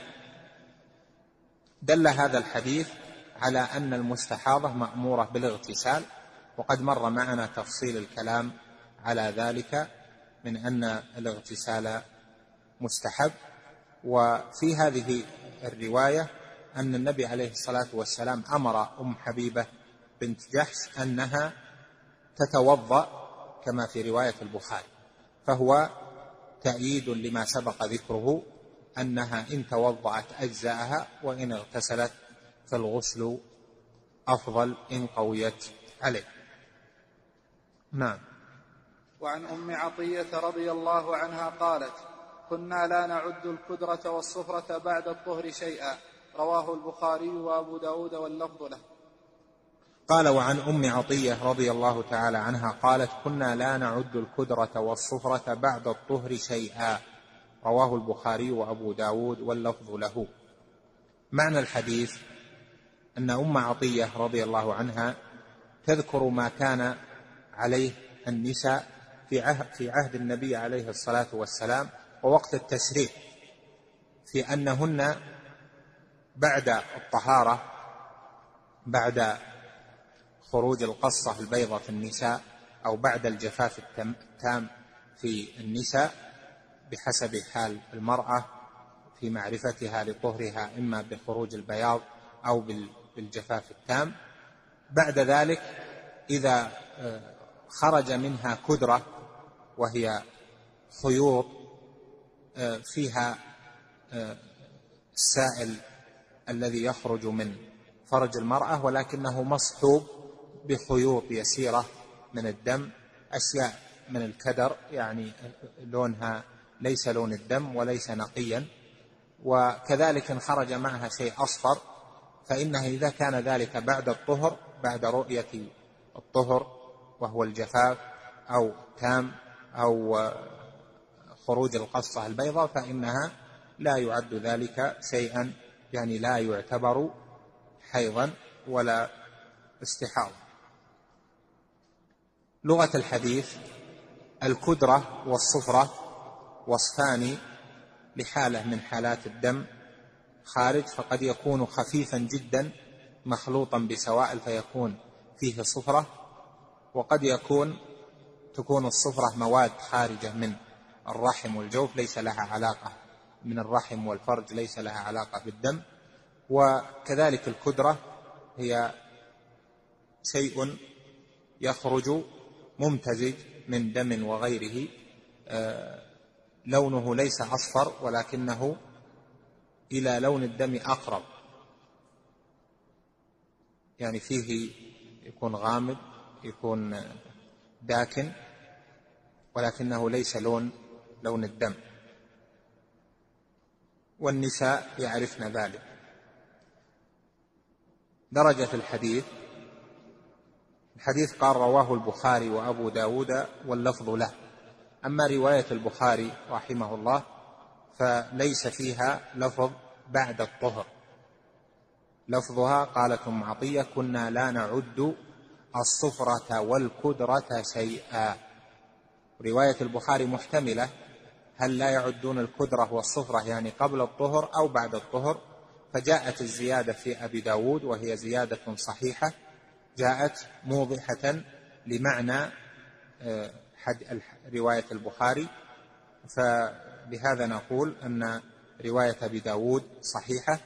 دل هذا الحديث على أن المستحاضة مأمورة بالاغتسال، وقد مر معنا تفصيل الكلام على ذلك من أن الاغتسال مستحب. وفي هذه الرواية أن النبي عليه الصلاة والسلام أمر حبيبة بنت جحش أنها تتوضأ كما في رواية البخاري، فهو تأييد لما سبق ذكره أنها إن توضأت أجزاءها، وإن اغتسلت فالغسل أفضل إن قويت عليه. نعم. وعن أم عطية رضي الله عنها قالت: كنا لا نعد الكدرة والصفرة بعد الطهر شيئا. رواه البخاري وأبو داود واللفظ له. قال: وعن أم عطية رضي الله تعالى عنها قالت: كنا لا نعد الكدرة والصفرة بعد الطهر شيئا. رواه البخاري وأبو داود واللفظ له. معنى الحديث أن أم عطية رضي الله عنها تذكر ما كان عليه النساء في عهد النبي عليه الصلاة والسلام ووقت التشريع، في أنهن بعد الطهارة، بعد خروج القصة البيضة في النساء أو بعد الجفاف التام في النساء بحسب حال المرأة في معرفتها لطهرها، إما بخروج البياض أو بالجفاف التام، بعد ذلك إذا خرج منها كدرة وهي خيوط فيها السائل الذي يخرج من فرج المرأة ولكنه مصحوب بخيوط يسيرة من الدم، أشياء من الكدر، يعني لونها ليس لون الدم وليس نقيا، وكذلك إن خرج معها شيء أصفر، فإنه إذا كان ذلك بعد الطهر، بعد رؤية الطهر وهو الجفاف أو تام أو خروج القصة البيضاء، فإنها لا يعد ذلك شيئا، يعني لا يعتبر حيضا ولا استحاضة. لغة الحديث: الكدرة والصفرة وصفان لحالة من حالات الدم خارج، فقد يكون خفيفا جدا مخلوطا بسوائل فيكون فيه صفرة، وقد تكون الصفرة مواد خارجة من الرحم والجوف ليس لها علاقة من الرحم والفرج، ليس لها علاقة بالدم. وكذلك الكدرة هي شيء يخرج ممتزج من دم وغيره، لونه ليس أصفر ولكنه إلى لون الدم أقرب، يعني فيه يكون غامق، يكون داكن، ولكنه ليس لون الدم، والنساء يعرفن ذلك. درجة الحديث قال: رواه البخاري وأبو داود واللفظ له. أما رواية البخاري رحمه الله فليس فيها لفظ بعد الطهر، لفظها قالت أم عطية: كنا لا نعد الصفرة والكدرة شيئا. رواية البخاري محتملة، هل لا يعدون الكدرة والصفرة يعني قبل الطهر أو بعد الطهر؟ فجاءت الزيادة في أبي داود وهي زيادة صحيحة، جاءت موضحة لمعنى رواية البخاري، فبهذا نقول أن رواية أبي داود صحيحة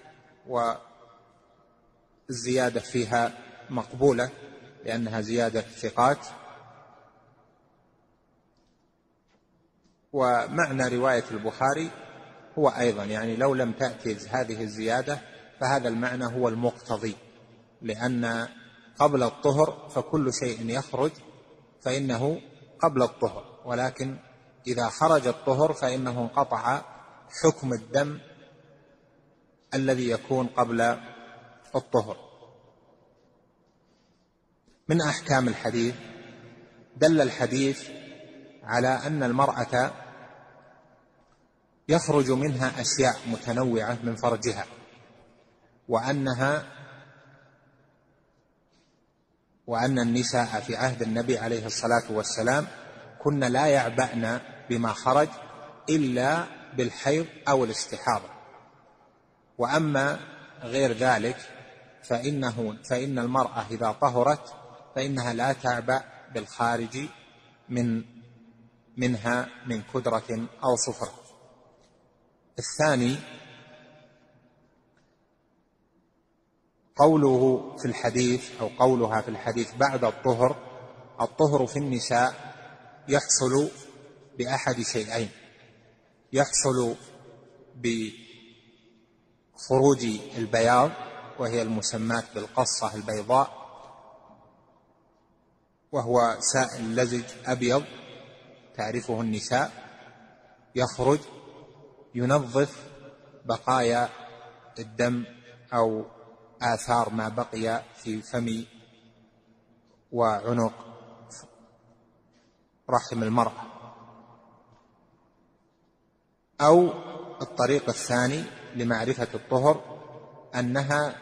والزيادة فيها مقبولة لأنها زيادة ثقات. ومعنى رواية البخاري هو أيضا، يعني لو لم تأتي هذه الزيادة فهذا المعنى هو المقتضي، لأن قبل الطهر فكل شيء يخرج فإنه قبل الطهر، ولكن إذا خرج الطهر فإنه انقطع حكم الدم الذي يكون قبل الطهر. من أحكام الحديث: دل الحديث على أن المرأة يخرج منها أشياء متنوعة من فرجها، وأن النساء في عهد النبي عليه الصلاة والسلام كن لا يعبأن بما خرج إلا بالحيض أو الاستحاضة، وأما غير ذلك فإن المرأة إذا طهرت فإنها لا تعبأ بالخارج منها من كدرة أو صفرة. الثاني قوله في الحديث أو قولها في الحديث بعد الطهر في النساء يحصل بأحد شيئين: يحصل بخروج البياض وهي المسماة بالقصة البيضاء، وهو سائل لزج أبيض تعرفه النساء، يخرج ينظف بقايا الدم أو آثار ما بقي في فم وعنق رحم المرأة. أو الطريق الثاني لمعرفة الطهر أنها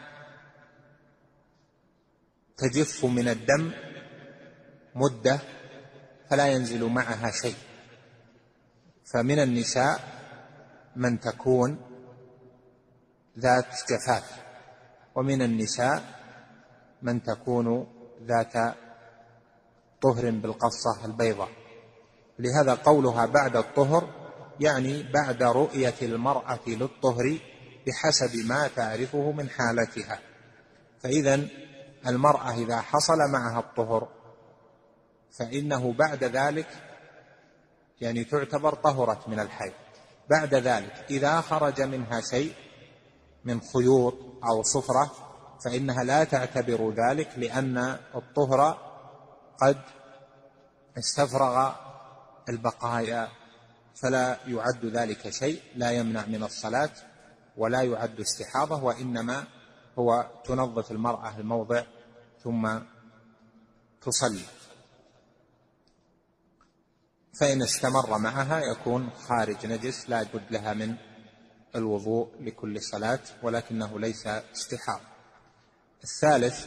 تجف من الدم مدة فلا ينزل معها شيء، فمن النساء من تكون ذات جفاف، ومن النساء من تكون ذات طهر بالقصة البيضاء. لهذا قولها بعد الطهر يعني بعد رؤية المرأة للطهر بحسب ما تعرفه من حالتها. فإذا المرأة إذا حصل معها الطهر فإنه بعد ذلك يعني تعتبر طهرت من الحيض. بعد ذلك إذا خرج منها شيء من خيوط أو صفرة فإنها لا تعتبر ذلك، لأن الطهر قد استفرغ البقايا، فلا يعد ذلك شيء، لا يمنع من الصلاة ولا يعد استحاضة، وإنما هو تنظف المرأة الموضع ثم تصلي. فإن استمر معها يكون خارج نجس لا بد لها من الوضوء لكل صلاة، ولكنه ليس استحاضة. الثالث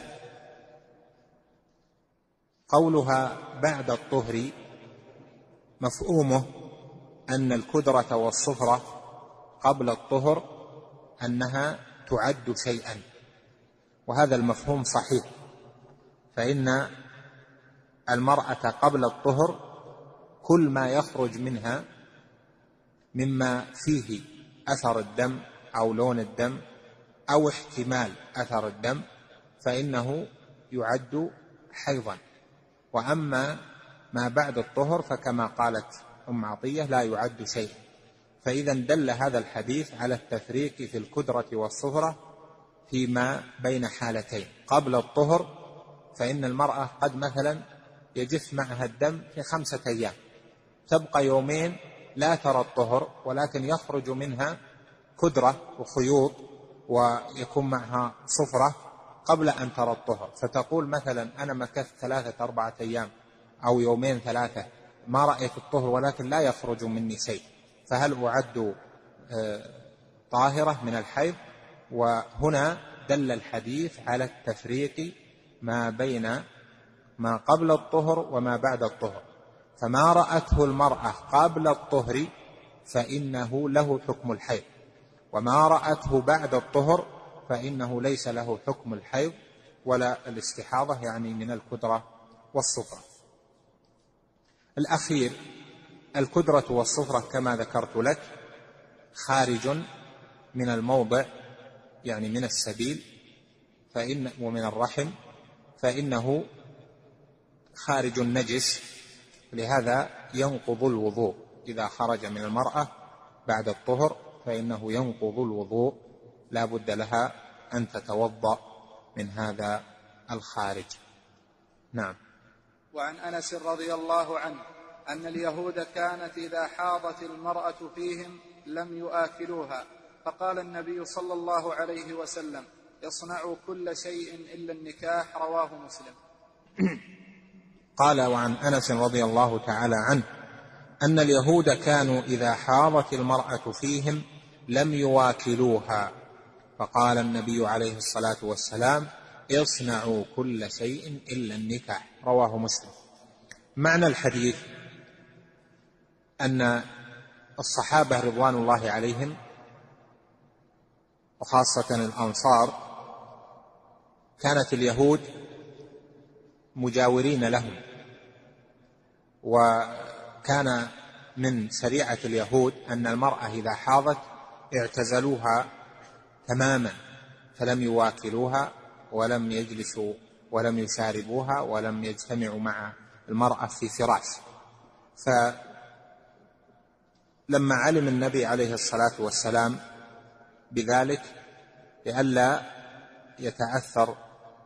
قولها بعد الطهر مفهومه أن الكدرة والصفرة قبل الطهر أنها تعد شيئا، وهذا المفهوم صحيح، فإن المرأة قبل الطهر كل ما يخرج منها مما فيه أثر الدم أو لون الدم أو احتمال أثر الدم فإنه يعد حيضا، وأما ما بعد الطهر فكما قالت أم عطية لا يعد شيء. فإذا دل هذا الحديث على التفريق في الكدرة والصفرة فيما بين حالتين. قبل الطهر فإن المرأة قد مثلا يجف معها الدم في 5 أيام، تبقى يومين لا ترى الطهر ولكن يخرج منها كدرة وخيوط ويكون معها صفرة قبل أن ترى الطهر، فتقول مثلا أنا مكثت 3-4 أيام أو يومين 3 ما رأيت الطهر ولكن لا يخرج مني شيء، فهل أعد طاهرة من الحيض؟ وهنا دل الحديث على التفريق ما بين ما قبل الطهر وما بعد الطهر، فما رأته المرأة قبل الطهر فإنه له حكم الحيض، وما رأته بعد الطهر فإنه ليس له حكم الحيض ولا الاستحاضة، يعني من الكدرة والصفرة. الأخير الكدرة والصفرة كما ذكرت لك خارج من الموضع، يعني من السبيل ومن الرحم، فإنه خارج النجس، لهذا ينقض الوضوء. إذا خرج من المرأة بعد الطهر فإنه ينقض الوضوء، لا بد لها أن تتوضأ من هذا الخارج. نعم. وعن أنس رضي الله عنه أن اليهود كانت إذا حاضت المرأة فيهم لم يآكلوها، فقال النبي صلى الله عليه وسلم يصنعوا كل شيء إلا النكاح، رواه مسلم. قال وعن أنس رضي الله تعالى عنه أن اليهود كانوا إذا حاضت المرأة فيهم لم يواكلوها، فقال النبي عليه الصلاة والسلام اصنعوا كل شيء إلا النكاح، رواه مسلم. معنى الحديث أن الصحابة رضوان الله عليهم وخاصة الأنصار كانت اليهود مجاورين لهم، وكان من شريعة اليهود أن المرأة إذا حاضت اعتزلوها تماما، فلم يواكلوها ولم يجلسوا ولم يشاربوها ولم يجتمعوا مع المرأة في فراش. فلما علم النبي عليه الصلاة والسلام بذلك لئلا يتأثر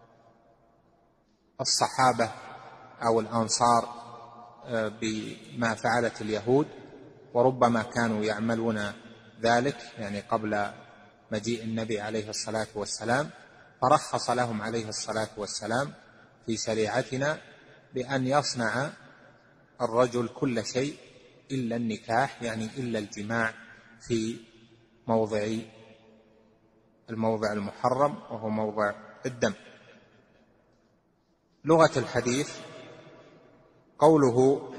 الصحابة أو الأنصار بما فعلت اليهود، وربما كانوا يعملون ذلك يعني قبل مجيء النبي عليه الصلاة والسلام، فرخص لهم عليه الصلاة والسلام في شريعتنا بأن يصنع الرجل كل شيء إلا النكاح، يعني إلا الجماع في الموضع المحرم وهو موضع الدم. لغة الحديث قوله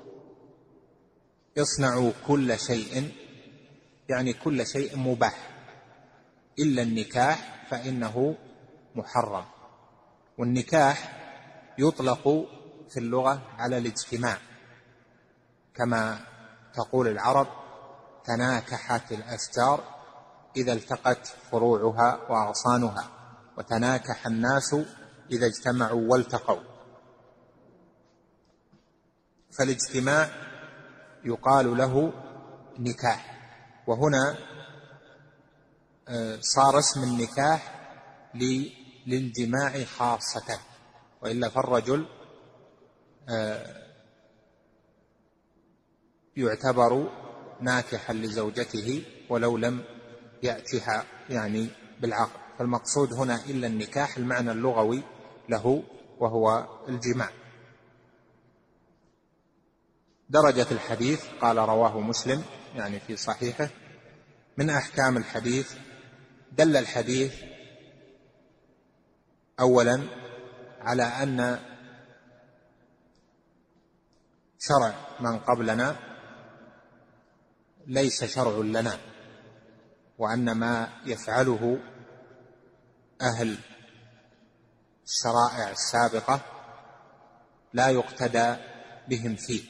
اصنعوا كل شيء يعني كل شيء مباح إلا النكاح فإنه محرم. والنكاح يطلق في اللغة على الاجتماع، كما تقول العرب تناكحت الأشجار إذا التقت فروعها وأغصانها، وتناكح الناس إذا اجتمعوا والتقوا. فالاجتماع يقال له نكاح. وهنا صار اسم النكاح للجماع خاصة، وإلا فالرجل يعتبر ناكحا لزوجته ولو لم يأتها يعني بالعقد. فالمقصود هنا إلا النكاح المعنى اللغوي له وهو الجماع. درجة الحديث قال رواه مسلم يعني في صحيحه. من أحكام الحديث دل الحديث أولا على أن شرع من قبلنا ليس شرع لنا، وأن ما يفعله أهل الشرائع السابقة لا يقتدى بهم فيه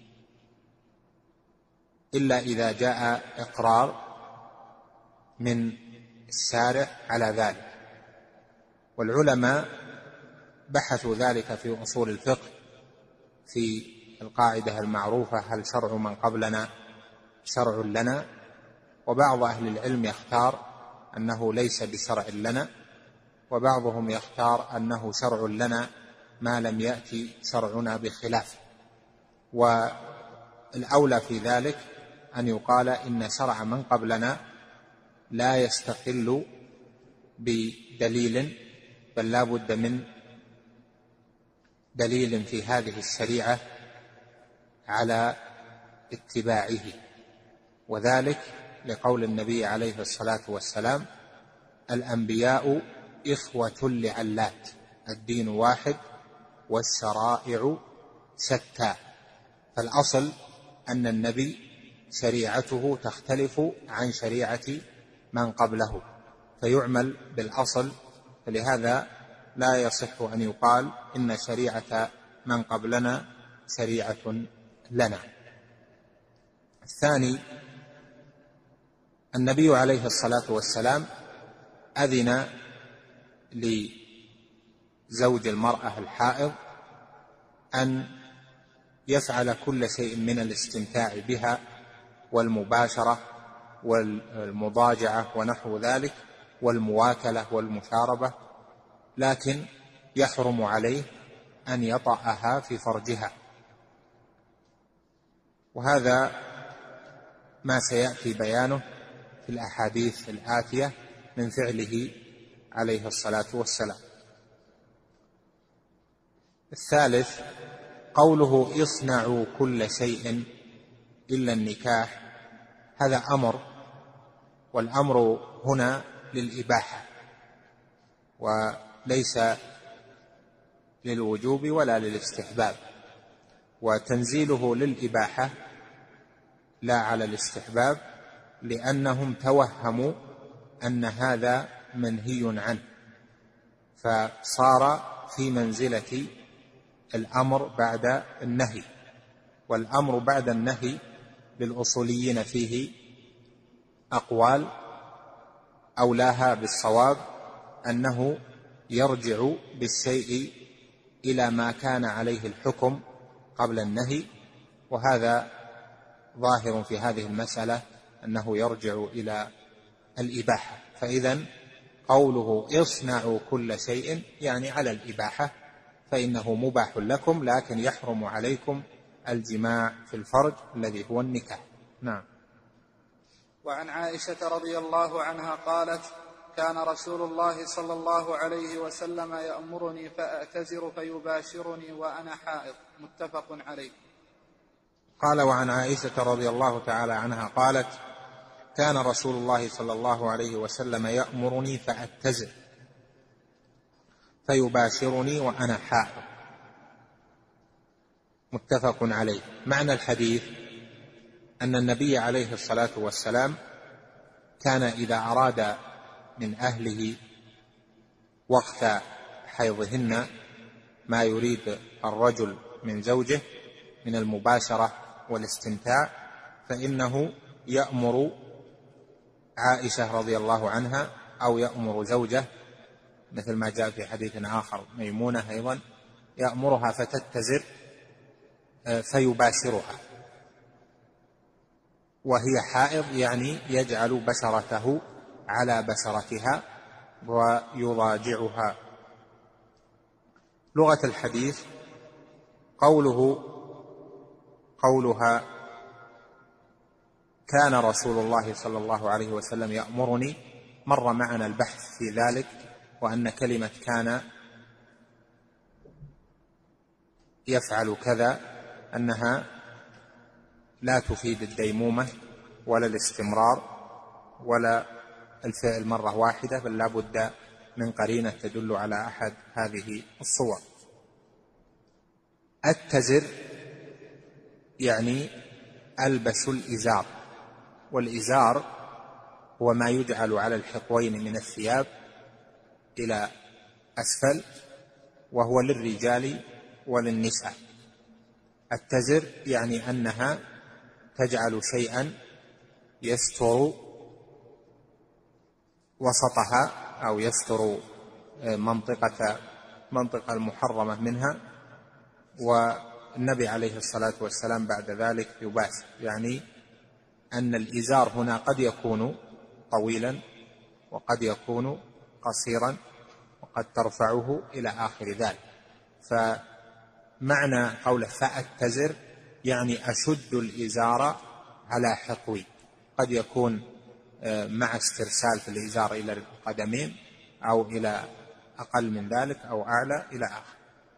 إلا إذا جاء إقرار من الشارع على ذلك. والعلماء بحثوا ذلك في أصول الفقه في القاعدة المعروفة هل شرع من قبلنا شرع لنا؟ وبعض أهل العلم يختار أنه ليس بشرع لنا، وبعضهم يختار أنه شرع لنا ما لم يأتي شرعنا بخلافه. والأولى في ذلك أن يقال إن شرع من قبلنا لا يستقل بدليل، بل لا بد من دليل في هذه الشريعة على اتباعه، وذلك لقول النبي عليه الصلاة والسلام الأنبياء إخوة لعلات، الدين واحد والشرائع شتى. فالأصل أن النبي شريعته تختلف عن شريعة من قبله، فيعمل بالأصل. فلهذا لا يصح أن يقال إن شريعة من قبلنا شريعة لنا. الثاني النبي عليه الصلاة والسلام أذن لزوج المرأة الحائض أن يفعل كل شيء من الاستمتاع بها والمباشرة والمضاجعة ونحو ذلك والمواكلة والمشاربة، لكن يحرم عليه أن يطأها في فرجها. وهذا ما سيأتي بيانه في الأحاديث الآتية من فعله عليه الصلاة والسلام. الثالث قوله اصنعوا كل شيء إلا النكاح، هذا أمر، والأمر هنا للإباحة وليس للوجوب ولا للاستحباب، وتنزيله للإباحة لا على الاستحباب، لأنهم توهموا أن هذا منهي عنه، فصار في منزلة الأمر بعد النهي. والأمر بعد النهي للأصوليين فيه أقوال، أولاها بالصواب أنه يرجع بالشيء إلى ما كان عليه الحكم قبل النهي، وهذا ظاهر في هذه المسألة أنه يرجع إلى الإباحة. فإذن قوله اصنعوا كل شيء يعني على الإباحة، فإنه مباح لكم، لكن يحرم عليكم الجماع في الفرج الذي هو النكاح. نعم. وعن عائشة رضي الله عنها قالت: كان رسول الله صلى الله عليه وسلم يأمرني فأعتذر فيباشرني وأنا حائض. متفق عليه. قال: وعن عائشة رضي الله تعالى عنها قالت: كان رسول الله صلى الله عليه وسلم يأمرني فأعتذر فيباشرني وأنا حائض. متفق عليه. معنى الحديث أن النبي عليه الصلاة والسلام كان إذا أراد من أهله وقت حيضهن ما يريد الرجل من زوجه من المباشرة والاستمتاع، فإنه يأمر عائشة رضي الله عنها أو يأمر زوجه، مثل ما جاء في حديث آخر ميمونة أيضا، يأمرها فتتزر فيباشرها وهي حائض، يعني يجعل بشرته على بشرتها ويضاجعها. لغة الحديث قولها كان رسول الله صلى الله عليه وسلم يأمرني، مر معنا البحث في ذلك، وأن كلمة كان يفعل كذا أنها لا تفيد الديمومة ولا الاستمرار ولا الفعل مرة واحدة، بل لا بد من قرينة تدل على أحد هذه الصور. التزر يعني ألبس الإزار، والإزار هو ما يجعل على الحقوين من الثياب إلى أسفل، وهو للرجال وللنساء. التزر يعني أنها تجعل شيئا يستر وسطها أو يستر منطقة المحرمة منها، والنبي عليه الصلاة والسلام بعد ذلك يباشر، يعني أن الإزار هنا قد يكون طويلا وقد يكون قصيرا وقد ترفعه إلى آخر ذلك. فمعنى قوله فأتزر يعني أشد الإزار على حقوي، قد يكون مع استرسال في الإزار إلى القدمين أو إلى أقل من ذلك أو أعلى إلى آخر.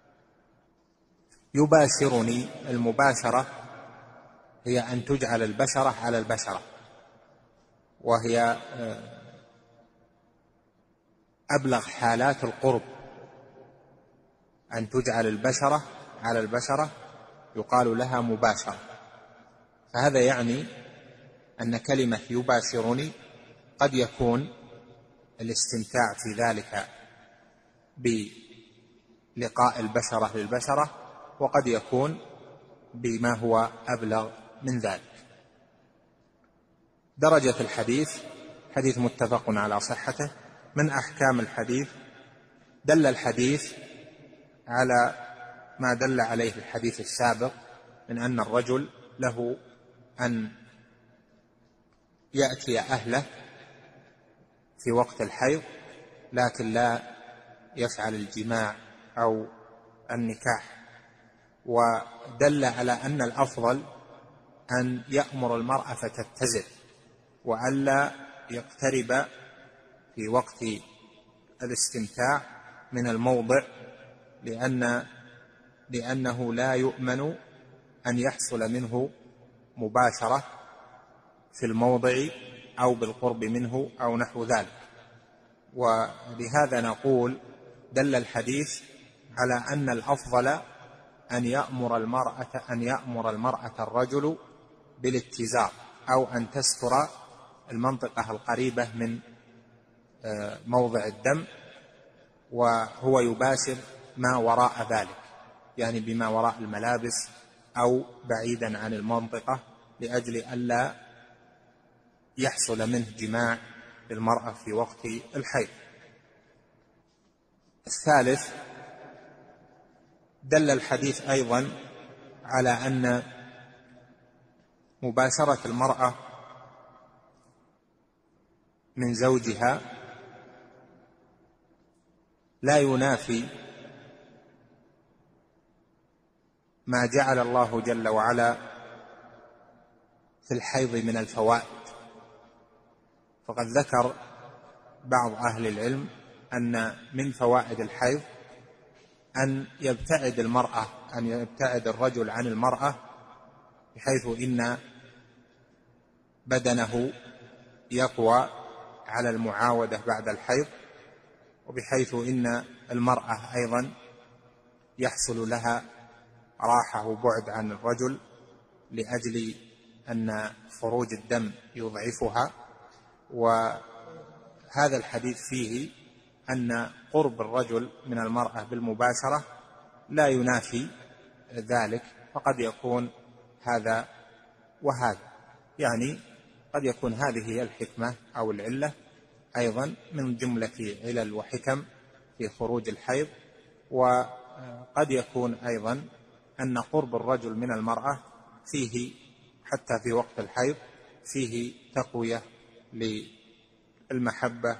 يباشرني، المباشرة هي أن تجعل البشرة على البشرة، وهي أبلغ حالات القرب، أن تجعل البشرة على البشرة يقال لها مباشرة. فهذا يعني أن كلمة يباشرني قد يكون الاستمتاع في ذلك بلقاء البشرة للبشرة، وقد يكون بما هو أبلغ من ذلك. درجة الحديث حديث متفق على صحته. من أحكام الحديث: دل الحديث على ما دل عليه الحديث السابق من أن الرجل له أن يأتي أهله في وقت الحيض، لكن لا يفعل الجماع أو النكاح. ودل على أن الأفضل أن يأمر المرأة فتتزر وألا يقترب في وقت الاستمتاع من الموضع، لأنه لا يؤمن أن يحصل منه مباشرة في الموضع أو بالقرب منه أو نحو ذلك. ولهذا نقول دل الحديث على أن الأفضل أن يأمر المرأة الرجل بالاتزار، أو أن تستر المنطقة القريبة من موضع الدم، وهو يباشر ما وراء ذلك، يعني بما وراء الملابس أو بعيدا عن المنطقة، لأجل ألا يحصل منه جماع للمرأة في وقت الحيض. الثالث: دل الحديث أيضا على أن مباشرة المرأة من زوجها لا ينافي ما جعل الله جل وعلا في الحيض من الفوائد. فقد ذكر بعض أهل العلم أن من فوائد الحيض أن يبتعد الرجل عن المرأة، بحيث إن بدنه يقوى على المعاودة بعد الحيض، وبحيث إن المرأة أيضا يحصل لها راحة وبعد عن الرجل، لأجل أن خروج الدم يضعفها. وهذا الحديث فيه أن قرب الرجل من المرأة بالمباشرة لا ينافي ذلك، فقد يكون هذا وهذا، يعني قد يكون هذه هي الحكمة أو العلة أيضا من جملة علل وحكم في خروج الحيض. وقد يكون أيضا أن قرب الرجل من المرأة فيه حتى في وقت الحيض فيه تقوية للمحبة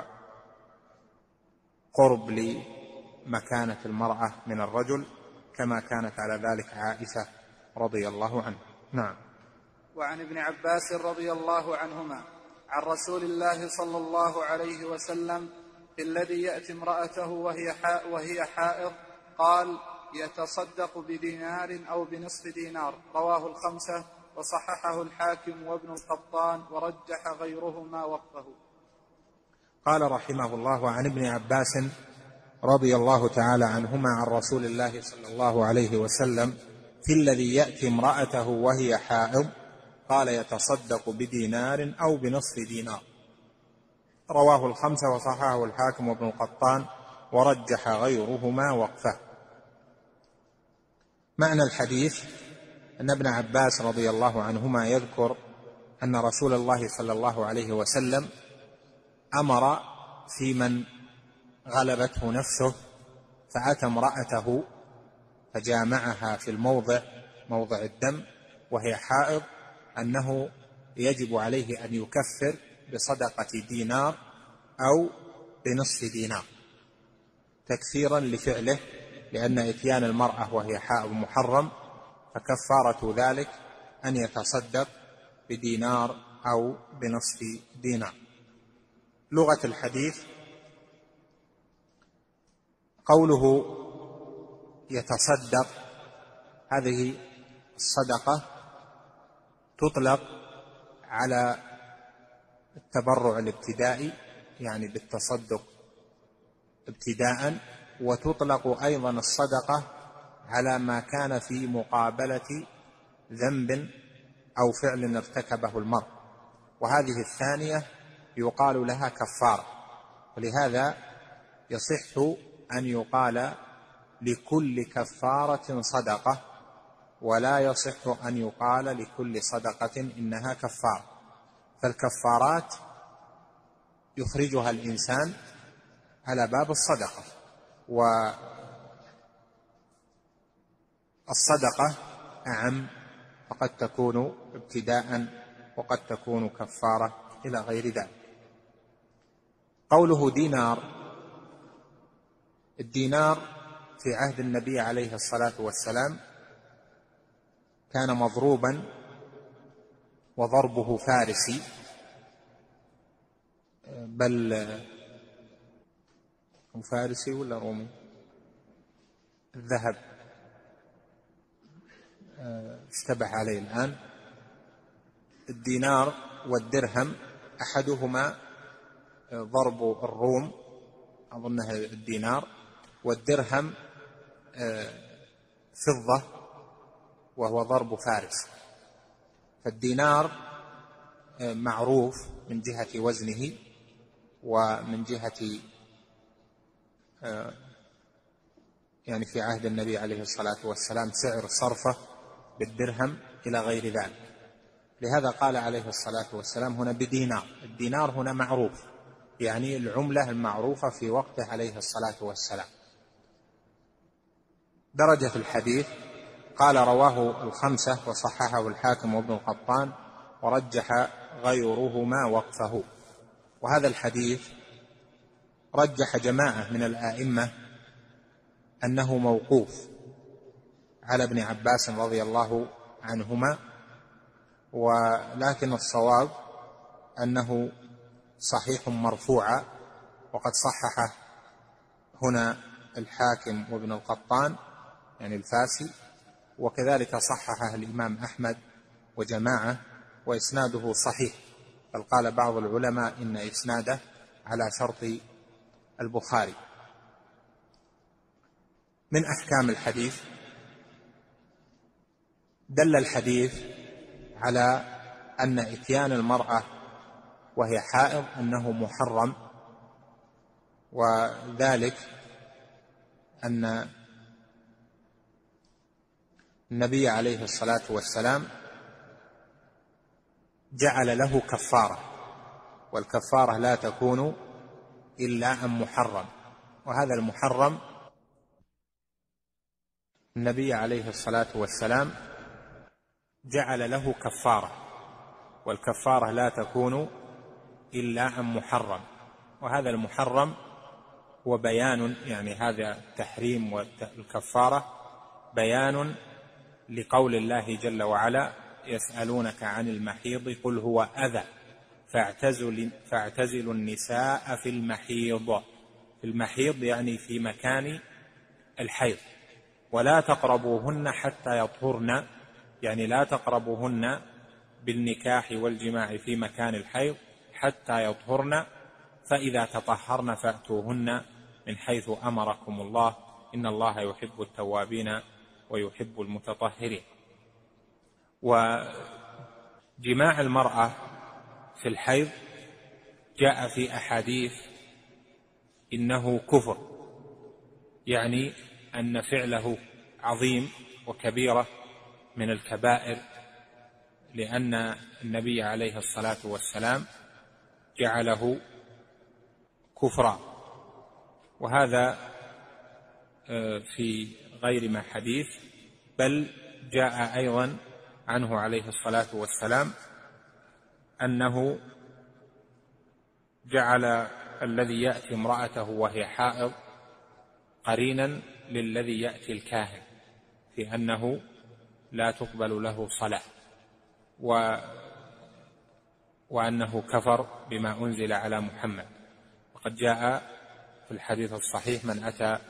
وقرب لمكانة المرأة من الرجل، كما كانت على ذلك عائشة رضي الله عنها. نعم. وعن ابن عباس رضي الله عنهما عن رسول الله صلى الله عليه وسلم في الذي يأتي امرأته وهي حائض قال: يتصدق بدينار أو بنصف دينار. رواه الخمسة وصححه الحاكم وابن القطان ورجح غيرهما وقفه. قال رحمه الله: عن ابن عباس رضي الله تعالى عنهما عن رسول الله صلى الله عليه وسلم في الذي يأتي امرأته وهي حائض قال: يتصدق بدينار أو بنصف دينار. رواه الخمسة وصححه الحاكم وابن القطان ورجح غيرهما وقفه. معنى الحديث أن ابن عباس رضي الله عنهما يذكر أن رسول الله صلى الله عليه وسلم أمر في من غلبته نفسه فأتى امرأته فجامعها في موضع الدم وهي حائض، أنه يجب عليه أن يكفر بصدقة دينار أو بنصف دينار تكفيرا لفعله، لأن إتيان المرأة وهي حائض محرم، فكفارة ذلك أن يتصدق بدينار أو بنصف دينار. لغة الحديث قوله يتصدق، هذه الصدقة تطلق على التبرع الابتدائي، يعني بالتصدق ابتداء، وتطلق أيضا الصدقة على ما كان في مقابلة ذنب أو فعل ارتكبه المرء، وهذه الثانية يقال لها كفارة. ولهذا يصح أن يقال لكل كفارة صدقة، ولا يصح أن يقال لكل صدقة إنها كفارة. فالكفارات يخرجها الإنسان على باب الصدقة، والصدقة أعم، فقد تكون ابتداء وقد تكون كفارة إلى غير ذلك. قوله دينار، الدينار في عهد النبي عليه الصلاة والسلام كان مضروبا وضربه فارسي، بل فارسي ولا رومي؟ الذهب اشتبه عليه الآن. الدينار والدرهم أحدهما ضرب الروم، أظنها الدينار، والدرهم فضة وهو ضرب فارس. فالدينار معروف من جهة وزنه ومن جهة يعني في عهد النبي عليه الصلاة والسلام سعر صرفه بالدرهم إلى غير ذلك. لهذا قال عليه الصلاة والسلام هنا بدينار. الدينار هنا معروف، يعني العملة المعروفة في وقته عليه الصلاة والسلام. درجة الحديث قال رواه الخمسة وصححه الحاكم وابن القطان ورجح غيرهما وقفه. وهذا الحديث رجح جماعة من الآئمة أنه موقوف على ابن عباس رضي الله عنهما، ولكن الصواب أنه صحيح مرفوعا، وقد صححه هنا الحاكم وابن القطان يعني الفاسي، وكذلك صححه الإمام أحمد وجماعة، وإسناده صحيح، بل قال بعض العلماء إن إسناده على شرط البخاري. من أحكام الحديث: دل الحديث على أن إتيان المرأة وهي حائض أنه محرم، وذلك أن النبي عليه الصلاة والسلام جعل له كفارة، والكفارة لا تكون إلا عن محرم، وهذا المحرم النبي عليه الصلاة والسلام جعل له كفارة، والكفارة لا تكون إلا عن محرم، وهذا المحرم هو بيان، يعني هذا التحريم والكفارة بيان لقول الله جل وعلا: يسألونك عن المحيض قل هو أذى فاعتزلوا النساء في المحيض. في المحيض يعني في مكان الحيض، ولا تقربوهن حتى يطهرن، يعني لا تقربوهن بالنكاح والجماع في مكان الحيض حتى يطهرن، فإذا تطهرن فأتوهن من حيث أمركم الله إن الله يحب التوابين ويحب المتطهرين. وجماع المرأة في الحيض جاء في أحاديث إنه كفر، يعني أن فعله عظيم وكبيرة من الكبائر، لأن النبي عليه الصلاة والسلام جعله كفرا. وهذا في غير ما حديث، بل جاء أيضا عنه عليه الصلاة والسلام أنه جعل الذي يأتي امرأته وهي حائض قرينا للذي يأتي الكاهن، في أنه لا تقبل له صلاة، وأنه كفر بما أنزل على محمد. وقد جاء في الحديث الصحيح: من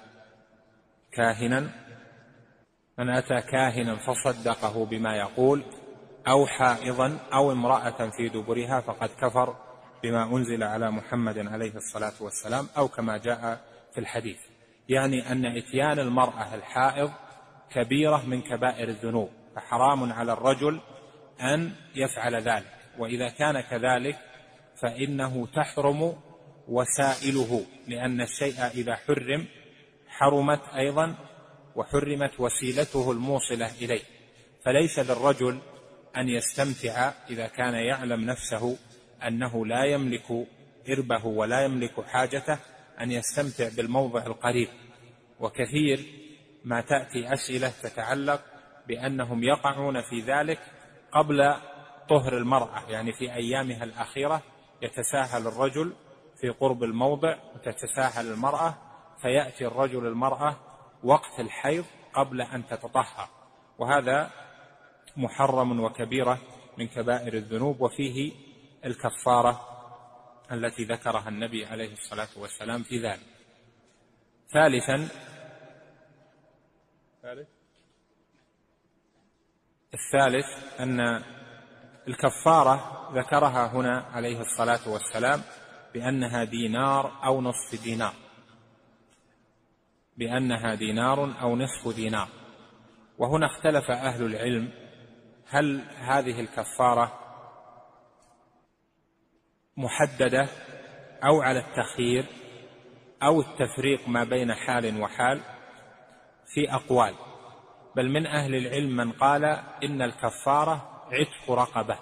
أتى كاهنا فصدقه بما يقول أو حائضا أو امرأة في دبرها فقد كفر بما أنزل على محمد عليه الصلاة والسلام، أو كما جاء في الحديث. يعني أن إتيان المرأة الحائض كبيرة من كبائر الذنوب، فحرام على الرجل أن يفعل ذلك، وإذا كان كذلك فإنه تحرم وسائله، لأن الشيء إذا حرم حرمت أيضا وحرمت وسيلته الموصلة إليه. فليس للرجل أن يستمتع إذا كان يعلم نفسه أنه لا يملك إربه ولا يملك حاجته أن يستمتع بالموضع القريب. وكثير ما تأتي أسئلة تتعلق بأنهم يقعون في ذلك قبل طهر المرأة، يعني في أيامها الأخيرة يتساهل الرجل في قرب الموضع وتتساهل المرأة، فيأتي الرجل المرأة وقت الحيض قبل أن تتطهر، وهذا محرم وكبيرة من كبائر الذنوب، وفيه الكفارة التي ذكرها النبي عليه الصلاة والسلام في ذلك. الثالث أن الكفارة ذكرها هنا عليه الصلاة والسلام بأنها دينار أو نصف دينار، بأنها دينار أو نصف دينار. وهنا اختلف أهل العلم هل هذه الكفارة محددة أو على التخيير أو التفريق ما بين حال وحال، في أقوال. بل من أهل العلم من قال إن الكفارة عتق رقبة،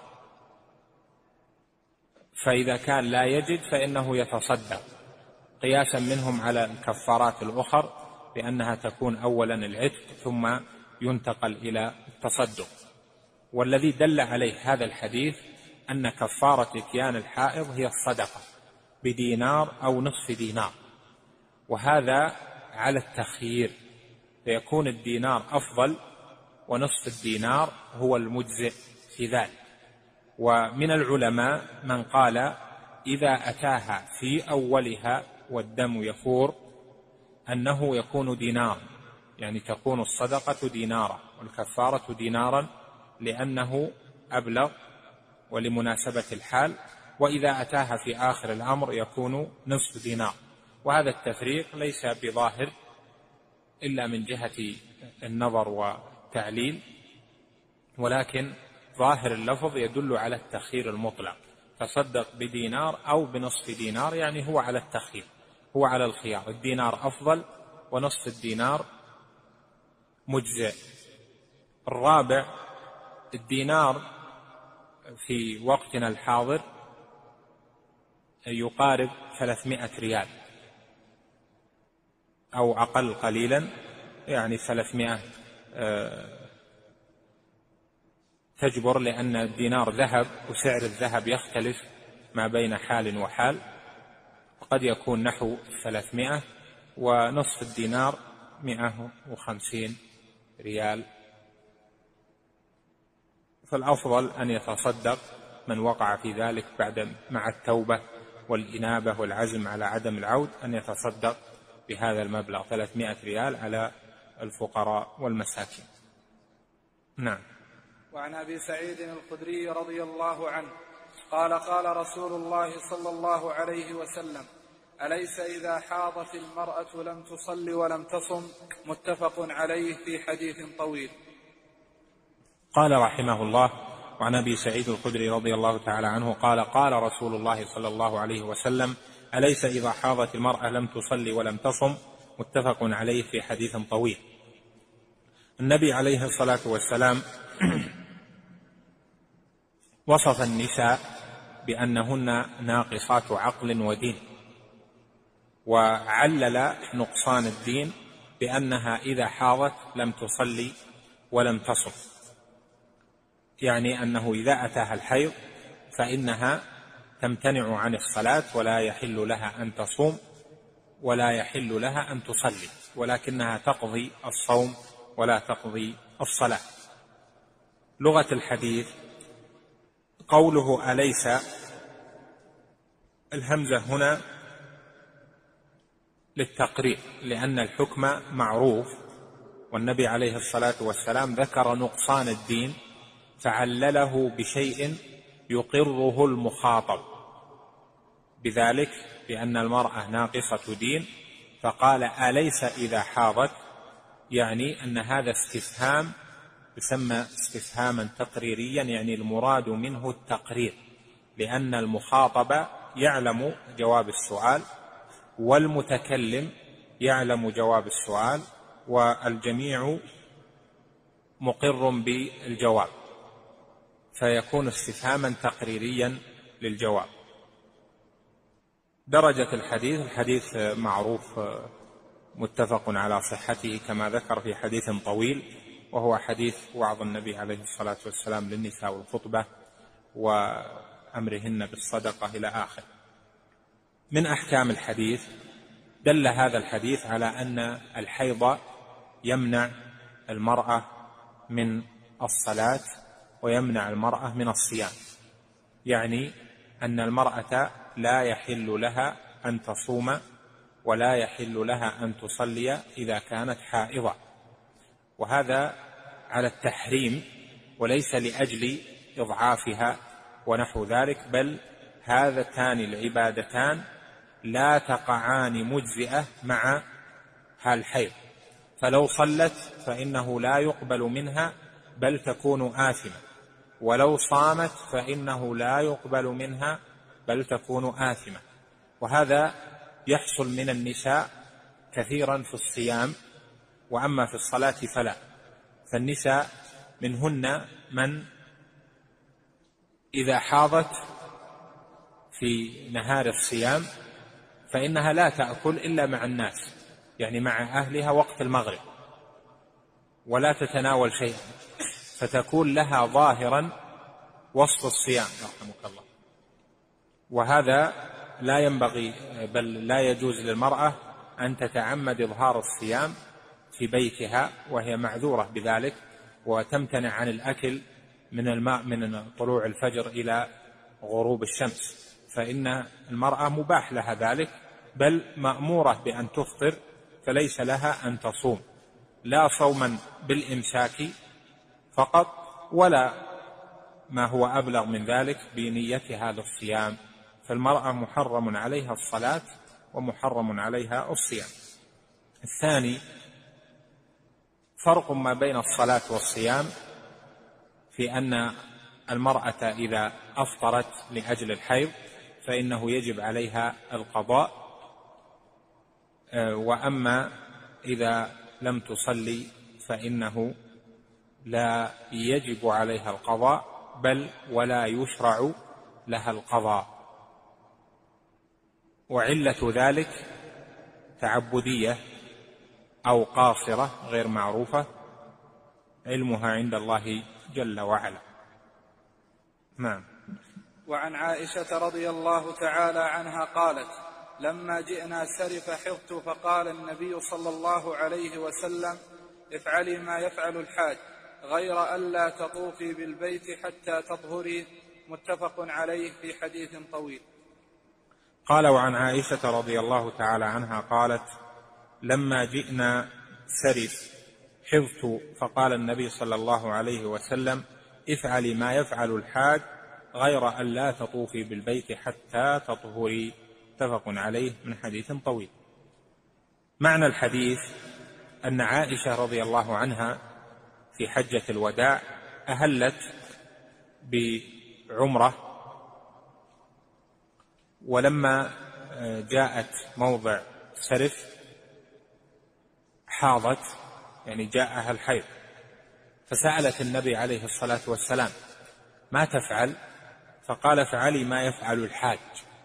فإذا كان لا يجد فإنه يتصدق، قياسا منهم على الكفارات الأخر بأنها تكون أولا العتق ثم ينتقل إلى التصدق. والذي دل عليه هذا الحديث أن كفارة إتيان الحائض هي الصدقة بدينار أو نصف دينار، وهذا على التخيير، فيكون الدينار أفضل ونصف الدينار هو المجزئ في ذلك. ومن العلماء من قال إذا أتاها في أولها والدم يفور أنه يكون دينار، يعني تكون الصدقة دينارا والكفارة دينارا لأنه أبلغ ولمناسبة الحال، وإذا أتاها في آخر الأمر يكون نصف دينار. وهذا التفريق ليس بظاهر إلا من جهة النظر والتعليل، ولكن ظاهر اللفظ يدل على التخيير المطلق، تصدق بدينار أو بنصف دينار، يعني هو على التخيير، هو على الخيار، الدينار أفضل ونصف الدينار مجزئ. الرابع، الدينار في وقتنا الحاضر يقارب 300 ريال أو أقل قليلا، يعني 300 تجبر، لأن الدينار ذهب وسعر الذهب يختلف ما بين حال وحال، قد يكون نحو 300، ونصف الدينار 150 ريال. فالأفضل أن يتصدق من وقع في ذلك مع التوبة والإنابة والعزم على عدم العود، أن يتصدق بهذا المبلغ 300 ريال على الفقراء والمساكين. نعم. وعن أبي سعيد الخدري رضي الله عنه قال قال رسول الله صلى الله عليه وسلم: أليس إذا حاضت المرأة لم تصل ولم تصم؟ متفق عليه في حديث طويل. قال رحمه الله: وعن أبي سعيد الخدري رضي الله تعالى عنه قال قال رسول الله صلى الله عليه وسلم: أليس إذا حاضت المرأة لم تصل ولم تصم؟ متفق عليه في حديث طويل. النبي عليه الصلاة والسلام وصف النساء بأنهن ناقصات عقل ودين، وعلل نقصان الدين بأنها إذا حاضت لم تصلي ولم تصم، يعني أنه إذا أتاها الحيض فإنها تمتنع عن الصلاة ولا يحل لها أن تصوم ولا يحل لها أن تصلي، ولكنها تقضي الصوم ولا تقضي الصلاة. لغة الحديث قوله أليس، الهمزة هنا للتقرير، لأن الحكم معروف، والنبي عليه الصلاة والسلام ذكر نقصان الدين فعلله بشيء يقره المخاطب بذلك، بأن المرأة ناقصة دين، فقال أليس إذا حاضت، يعني أن هذا استفهام يسمى استفهاما تقريريا، يعني المراد منه التقرير، لأن المخاطب يعلم جواب السؤال والمتكلم يعلم جواب السؤال والجميع مقر بالجواب، فيكون استفهاما تقريريا للجواب. درجة الحديث معروف متفق على صحته كما ذكر في حديث طويل، وهو حديث وعظ النبي عليه الصلاة والسلام للنساء والخطبة وأمرهن بالصدقة إلى آخر. من أحكام الحديث، دل هذا الحديث على أن الحيض يمنع المرأة من الصلاة ويمنع المرأة من الصيام، يعني أن المرأة لا يحل لها أن تصوم ولا يحل لها أن تصلي إذا كانت حائضة، وهذا على التحريم وليس لأجل إضعافها ونحو ذلك، بل هذتان العبادتان لا تقعان مجزئة مع الحيض، فلو صلت فإنه لا يقبل منها بل تكون آثمة، ولو صامت فإنه لا يقبل منها بل تكون آثمة. وهذا يحصل من النساء كثيرا في الصيام، وأما في الصلاة فلا. فالنساء منهن من إذا حاضت في نهار الصيام فإنها لا تأكل إلا مع الناس، يعني مع أهلها وقت المغرب، ولا تتناول شيئا، فتكون لها ظاهرا وسط الصيام رحمك الله. وهذا لا ينبغي بل لا يجوز للمرأة أن تتعمد إظهار الصيام في بيتها وهي معذورة بذلك، وتمتنع عن الأكل من الماء من طلوع الفجر إلى غروب الشمس، فإن المرأة مباح لها ذلك، بل مأمورة بأن تفطر، فليس لها أن تصوم، لا صوما بالإمساك فقط ولا ما هو أبلغ من ذلك بنيتها للصيام. فالمرأة محرم عليها الصلاة ومحرم عليها الصيام. الثاني فرق ما بين الصلاة والصيام في أن المرأة إذا أفطرت لأجل الحيض فإنه يجب عليها القضاء، وأما إذا لم تصلي فإنه لا يجب عليها القضاء، بل ولا يشرع لها القضاء. وعلة ذلك تعبدية أو قاصرة غير معروفة، علمها عند الله جل وعلا. نعم. وعن عائشة رضي الله تعالى عنها قالت: لما جئنا سرف حضت، فقال النبي صلى الله عليه وسلم: افعلي ما يفعل الحاج، غير ألا تطوفي بالبيت حتى تطهري. متفق عليه في حديث طويل. قال: وعن عائشة رضي الله تعالى عنها قالت: لما جئنا سرف حضت، فقال النبي صلى الله عليه وسلم: افعلي ما يفعل الحاج، غير أن لا تطوفي بالبيت حتى تطهري. متفق عليه من حديث طويل. معنى الحديث أن عائشة رضي الله عنها في حجة الوداع أهلت بعمرة، ولما جاءت موضع سرف حاضت، يعني جاءها الحيض، فسألت النبي عليه الصلاة والسلام: ما تفعل؟ فقال: افعلي ما يفعل الحاج،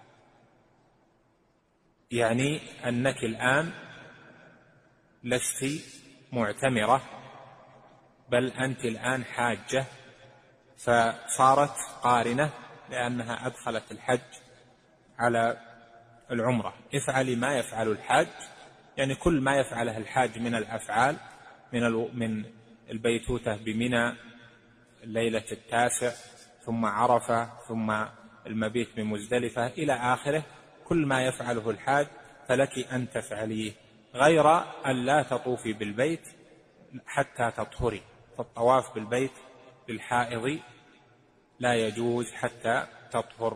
يعني أنك الآن لست معتمرة، بل أنت الآن حاجة، فصارت قارنة لأنها أدخلت الحج على العمرة. افعلي ما يفعل الحاج، يعني كل ما يفعله الحاج من الأفعال، من البيتوتة بمنى الليلة 9، ثم عرفة، ثم المبيت بمزدلفة إلى آخره، كل ما يفعله الحاج فلك أن تفعليه، غير أن لا تطوفي بالبيت حتى تطهري. فالطواف بالبيت للحائض لا يجوز حتى تطهر.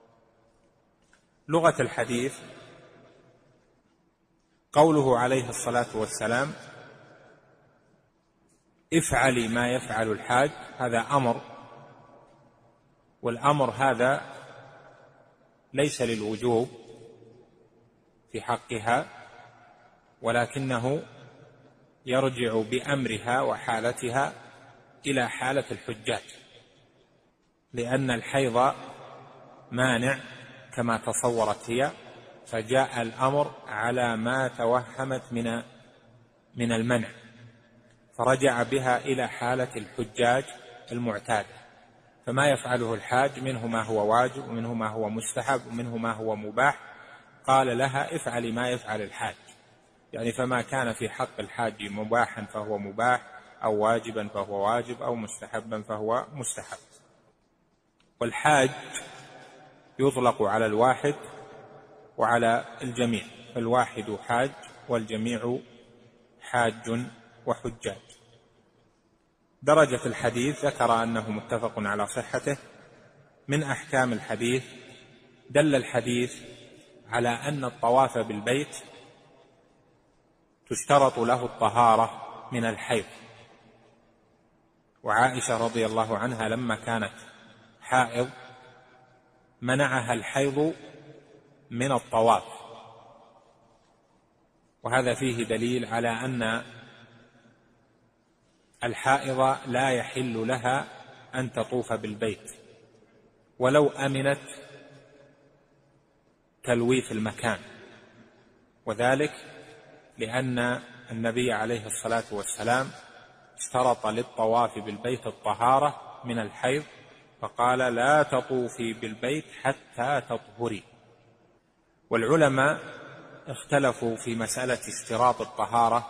لغة الحديث: قوله عليه الصلاة والسلام: افعلي ما يفعل الحاج، هذا أمر، والأمر هذا ليس للوجوب في حقها، ولكنه يرجع بأمرها وحالتها إلى حالة الحجاج، لأن الحيض مانع كما تصورت هي، فجاء الأمر على ما توهمت من المنع، فرجع بها إلى حالة الحجاج المعتادة. فما يفعله الحاج منه ما هو واجب، ومنه ما هو مستحب، ومنه ما هو مباح. قال لها: افعلي ما يفعل الحاج، يعني فما كان في حق الحاج مباحا فهو مباح، أو واجبا فهو واجب، أو مستحبا فهو مستحب. والحاج يطلق على الواحد وعلى الجميع، فالواحد حاج والجميع حاج وحجاج. درجة الحديث ذكر أنه متفق على صحته. من أحكام الحديث: دل الحديث على أن الطواف بالبيت تشترط له الطهارة من الحيض، وعائشة رضي الله عنها لما كانت حائض منعها الحيض من الطواف، وهذا فيه دليل على أن الحائض لا يحل لها أن تطوف بالبيت ولو أمنت تلويث المكان، وذلك لأن النبي عليه الصلاة والسلام اشترط للطواف بالبيت الطهارة من الحيض فقال لا تطوفي بالبيت حتى تطهري. والعلماء اختلفوا في مسألة اشتراط الطهارة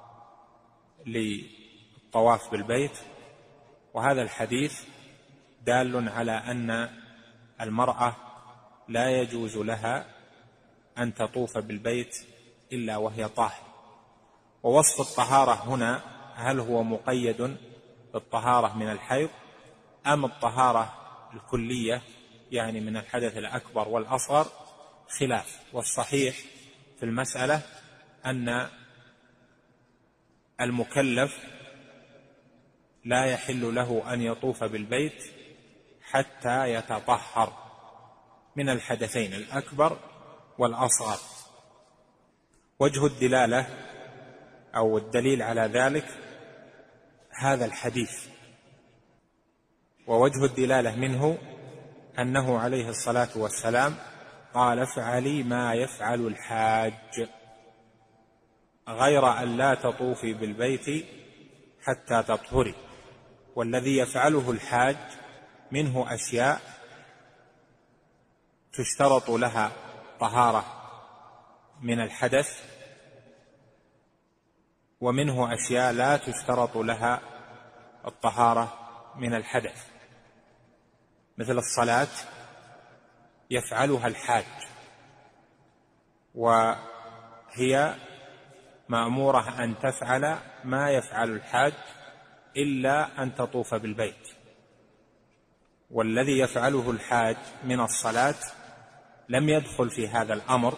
للطواف بالبيت، وهذا الحديث دال على أن المرأة لا يجوز لها أن تطوف بالبيت إلا وهي طاهرة. ووصف الطهارة هنا هل هو مقيد بالطهارة من الحيض أم الطهارة الكلية يعني من الحدث الأكبر والأصغر؟ خلاف، والصحيح في المسألة أن المكلف لا يحل له أن يطوف بالبيت حتى يتطهر من الحدثين الأكبر والأصغر. وجه الدلالة أو الدليل على ذلك هذا الحديث، ووجه الدلالة منه أنه عليه الصلاة والسلام قال افعلي ما يفعل الحاج غير أن لا تطوفي بالبيت حتى تطهري. والذي يفعله الحاج منه أشياء تشترط لها طهارة من الحدث، ومنه أشياء لا تشترط لها الطهارة من الحدث، مثل الصلاة يفعلها الحاج وهي مأمورة أن تفعل ما يفعل الحاج إلا أن تطوف بالبيت. والذي يفعله الحاج من الصلاة لم يدخل في هذا الأمر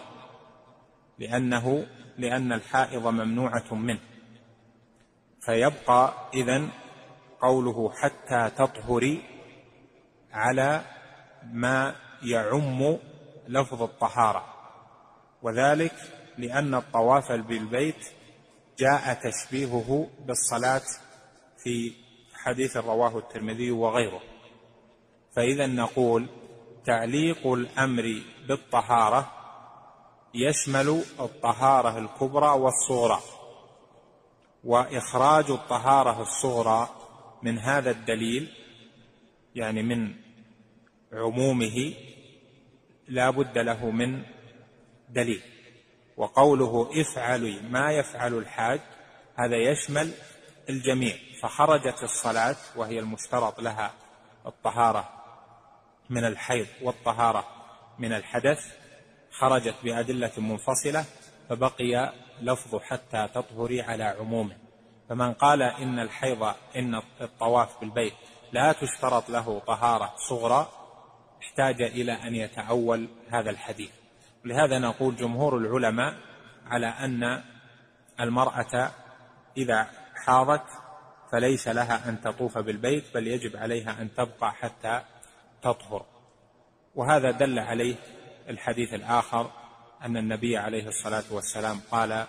لأن الحائض ممنوعة منه، فيبقى إذن قوله حتى تطهري على ما يعم لفظ الطهارة، وذلك لأن الطواف بالبيت جاء تشبيهه بالصلاة في حديث رواه الترمذي وغيره. فإذا نقول تعليق الأمر بالطهارة يشمل الطهارة الكبرى والصغرى، وإخراج الطهارة الصغرى من هذا الدليل يعني من عمومه لا بد له من دليل. وقوله افعلي ما يفعل الحاج هذا يشمل الجميع، فخرجت الصلاة وهي المشترط لها الطهارة من الحيض والطهارة من الحدث خرجت بأدلة منفصلة، فبقي لفظ حتى تطهري على عمومه. فمن قال إن الطواف بالبيت لا تشترط له طهارة صغرى احتاج إلى أن يتأول هذا الحديث. لهذا نقول جمهور العلماء على أن المرأة إذا حاضت فليس لها أن تطوف بالبيت، بل يجب عليها أن تبقى حتى تطهر. وهذا دل عليه الحديث الآخر أن النبي عليه الصلاة والسلام قال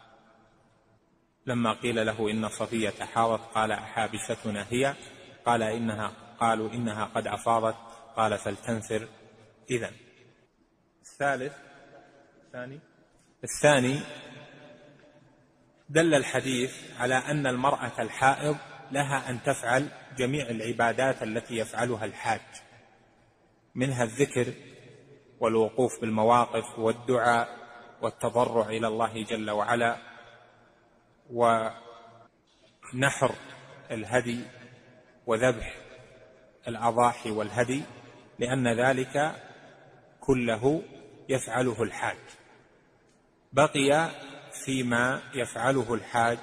لما قيل له إن صفية حاضت قال أحابستنا هي؟ قالوا إنها قد أفاضت، قال فلتنفر إذن. الثاني دل الحديث على أن المرأة الحائض لها أن تفعل جميع العبادات التي يفعلها الحاج، منها الذكر والوقوف بالمواقف والدعاء والتضرع إلى الله جل وعلا ونحر الهدي وذبح الأضاحي والهدي، لأن ذلك كله يفعله الحاج. بقي فيما يفعله الحاج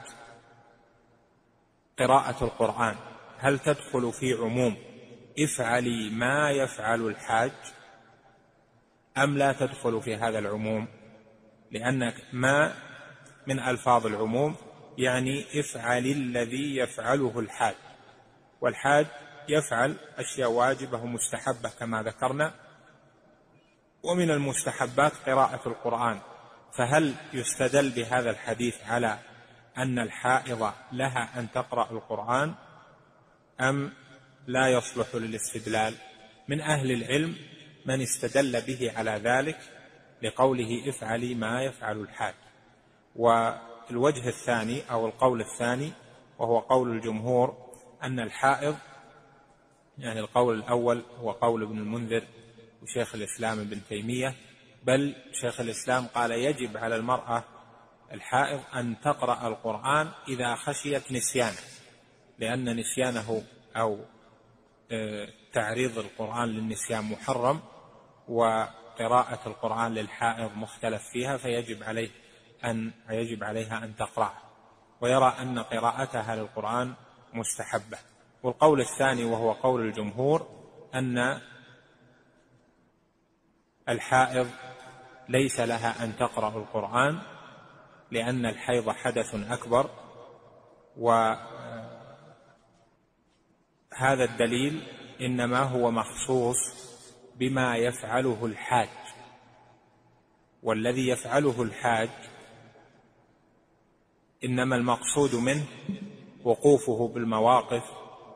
قراءة القرآن، هل تدخل في عموم افعلي ما يفعل الحاج أم لا تدخل في هذا العموم؟ لأن ما من ألفاظ العموم يعني افعل الذي يفعله الحاج، والحاج يفعل أشياء واجبة ومستحبة كما ذكرنا، ومن المستحبات قراءة القرآن. فهل يستدل بهذا الحديث على أن الحائض لها أن تقرأ القرآن أم لا يصلح للاستدلال؟ من أهل العلم من استدل به على ذلك لقوله افعلي ما يفعل الحاج. والوجه الثاني أو القول الثاني وهو قول الجمهور أن الحائض، يعني القول الأول هو قول ابن المنذر وشيخ الإسلام ابن تيمية، بل شيخ الإسلام قال يجب على المرأة الحائض أن تقرأ القرآن إذا خشيت نسيانه، لأن نسيانه أو تعريض القرآن للنسيان محرم، وقراءة القرآن للحائض مختلف فيها، فيجب عليها أن تقرأ، ويرى أن قراءتها للقرآن مستحبة. والقول الثاني وهو قول الجمهور أن الحائض ليس لها أن تقرأ القرآن، لأن الحيض حدث أكبر، وهذا الدليل إنما هو مخصوص بما يفعله الحاج، والذي يفعله الحاج إنما المقصود منه وقوفه بالمواقف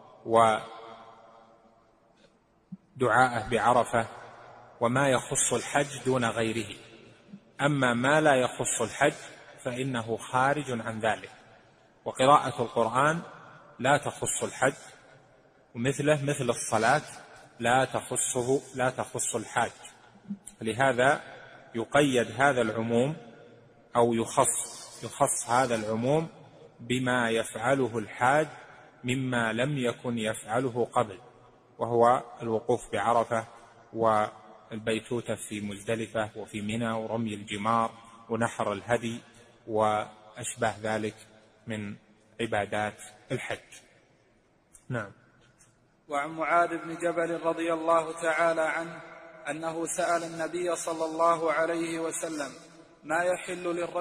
ودعاءه بعرفة وما يخص الحج دون غيره. أما ما لا يخص الحج فإنه خارج عن ذلك، وقراءة القرآن لا تخص الحج، ومثله مثل الصلاة لا تخص الحاج. لهذا يقيد هذا العموم أو يخص هذا العموم بما يفعله الحاج مما لم يكن يفعله قبل، وهو الوقوف بعرفة والبيتوتة في مزدلفة وفي منى ورمي الجمار ونحر الهدي وأشبه ذلك من عبادات الحج. نعم. وعن معاذ بن جبل رضي الله تعالى عنه أنه سأل النبي صلى الله عليه وسلم ما يحل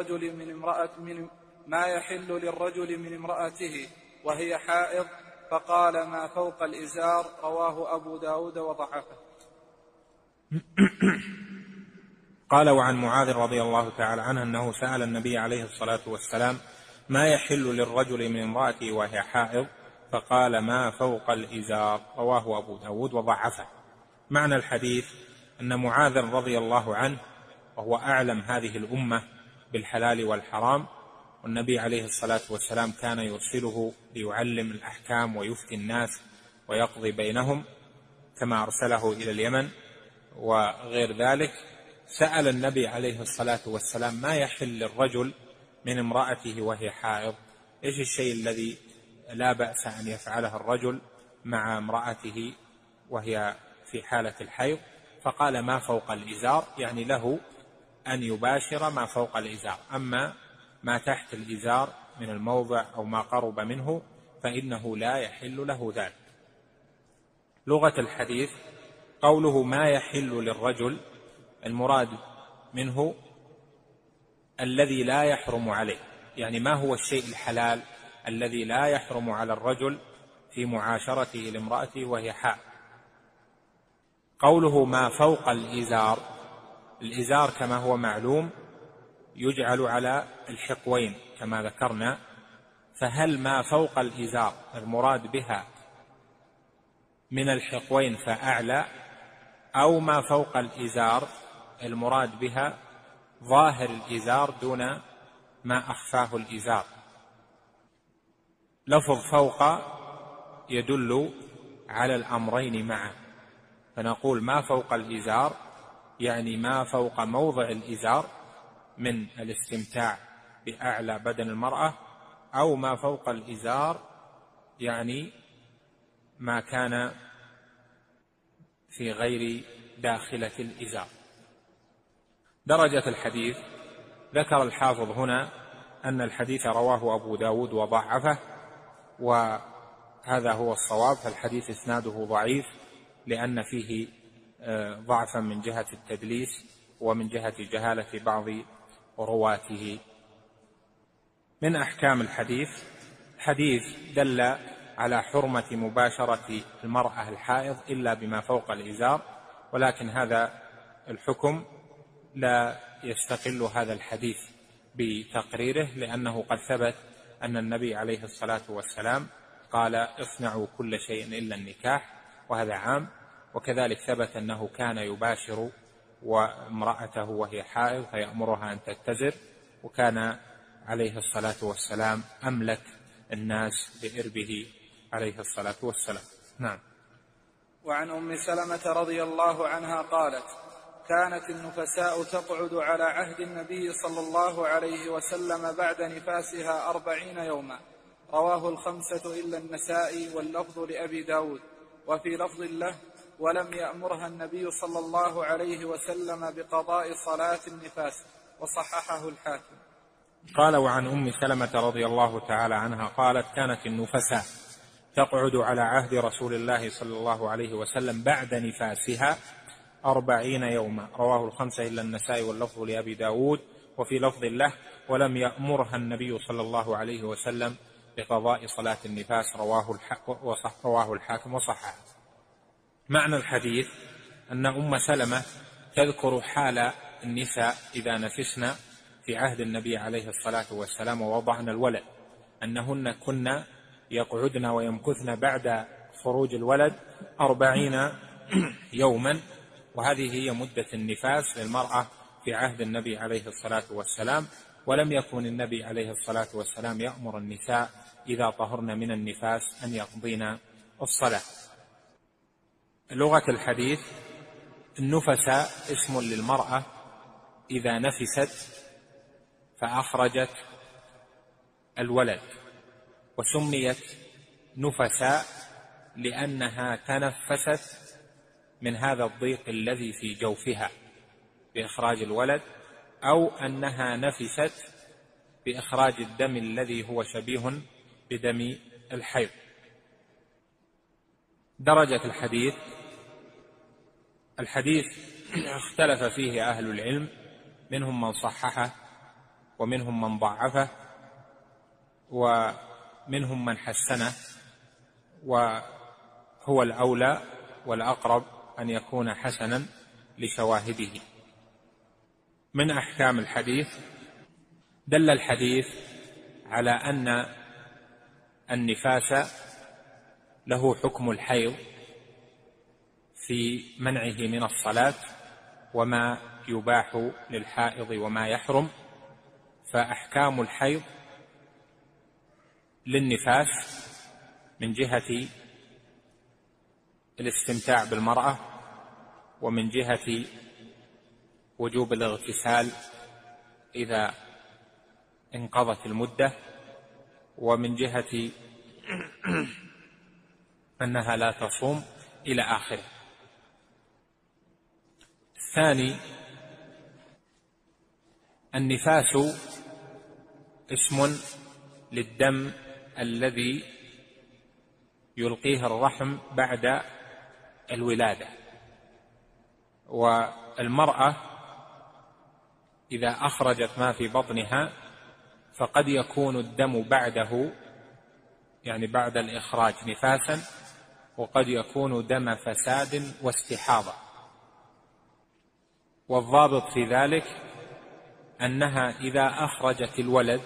للرجل من امرأته وهي حائض، فقال ما فوق الإزار، رواه أبو داود وضعفه. قال وعن معاذ رضي الله تعالى عنه أنه سأل النبي عليه الصلاة والسلام ما يحل للرجل من امرأته وهي حائض، فقال ما فوق الإزار، رواه أبو داود وضعفه. معنى الحديث أن معاذ رضي الله عنه وهو أعلم هذه الأمة بالحلال والحرام، والنبي عليه الصلاة والسلام كان يرسله ليعلم الأحكام ويفتي الناس ويقضي بينهم كما أرسله إلى اليمن وغير ذلك، سأل النبي عليه الصلاة والسلام ما يحل للرجل من امرأته وهي حائض، إيش الشيء الذي لا بأس أن يفعله الرجل مع امرأته وهي في حالة الحيض، فقال ما فوق الإزار، يعني له أن يباشر ما فوق الإزار، أما ما تحت الإزار من الموضع أو ما قرب منه فإنه لا يحل له ذلك. لغة الحديث قوله ما يحل للرجل، المراد منه الذي لا يحرم عليه، يعني ما هو الشيء الحلال الذي لا يحرم على الرجل في معاشرته لامرأته وهي حائض. قوله ما فوق الإزار، الإزار كما هو معلوم يجعل على الحقوين كما ذكرنا، فهل ما فوق الإزار المراد بها من الحقوين فأعلى، أو ما فوق الإزار المراد بها ظاهر الإزار دون ما أخفاه الإزار؟ لفظ فوق يدل على الأمرين معا، فنقول ما فوق الإزار يعني ما فوق موضع الإزار من الاستمتاع بأعلى بدن المرأة، أو ما فوق الإزار يعني ما كان في غير داخلة الإزار. درجة الحديث ذكر الحافظ هنا أن الحديث رواه أبو داود وضعفه، وهذا هو الصواب، فالحديث إسناده ضعيف لأن فيه ضعفا من جهة التدليس ومن جهة جهالة بعض رواته. من أحكام الحديث دل على حرمة مباشرة المرأة الحائض إلا بما فوق الإزار، ولكن هذا الحكم لا يستقل هذا الحديث بتقريره، لأنه قد ثبت أن النبي عليه الصلاة والسلام قال اصنعوا كل شيء إلا النكاح، وهذا عام، وكذلك ثبت أنه كان يباشر وامرأته وهي حائض فيأمرها أن تتزر، وكان عليه الصلاة والسلام أملك الناس بإربه عليه الصلاة والسلام. نعم. وعن أم سلمة رضي الله عنها قالت: كانت النفساء تقعد على عهد النبي صلى الله عليه وسلم بعد نفاسها 40 يوما. رواه 5 إلا النسائي، واللفظ لأبي داود. وفي لفظ له: ولم يأمرها النبي صلى الله عليه وسلم بقضاء صلاة النفاس، وصححه الحاكم. قال: وعن أم سلمة رضي الله تعالى عنها قالت: كانت النفساء تقعد على عهد رسول الله صلى الله عليه وسلم بعد نفاسها 40 يوما. رواه 5 إلا النسائي، واللفظ لأبي داود. وفي لفظ له: ولم يأمرها النبي صلى الله عليه وسلم بقضاء صلاة النفاس. رواه الحاكم وصححه. معنى الحديث أن أم سلمة تذكر حال النساء إذا نفسن في عهد النبي عليه الصلاة والسلام ووضعن الولد، أنهن كن يقعدن ويمكثن بعد خروج الولد 40 يوما، وهذه هي مدة النفاس للمرأة في عهد النبي عليه الصلاة والسلام. ولم يكن النبي عليه الصلاة والسلام يأمر النساء إذا طهرن من النفاس أن يقضين الصلاة. لغة الحديث: النفساء اسم للمرأة إذا نفست فأخرجت الولد، وسميت نفساء لأنها تنفست من هذا الضيق الذي في جوفها بإخراج الولد، أو أنها نفست بإخراج الدم الذي هو شبيه بدم الحيض. درجة الحديث اختلف فيه أهل العلم، منهم من صححه ومنهم من ضعفه ومنهم من حسنه، وهو الأولى والأقرب أن يكون حسنا لشواهده. من أحكام الحديث: دل الحديث على أن النفاس له حكم الحيض في منعه من الصلاة، وما يباح للحائض وما يحرم. فأحكام الحيض للنفاس من جهة الاستمتاع بالمرأة، ومن جهة وجوب الاغتسال إذا انقضت المدة، ومن جهة أنها لا تصوم إلى آخره. الثاني: النفاس اسم للدم الذي يلقيه الرحم بعد الولادة، والمرأة إذا أخرجت ما في بطنها فقد يكون الدم بعده، يعني بعد الإخراج، نفاسا، وقد يكون دم فساد واستحاضة. والضابط في ذلك أنها إذا أخرجت الولد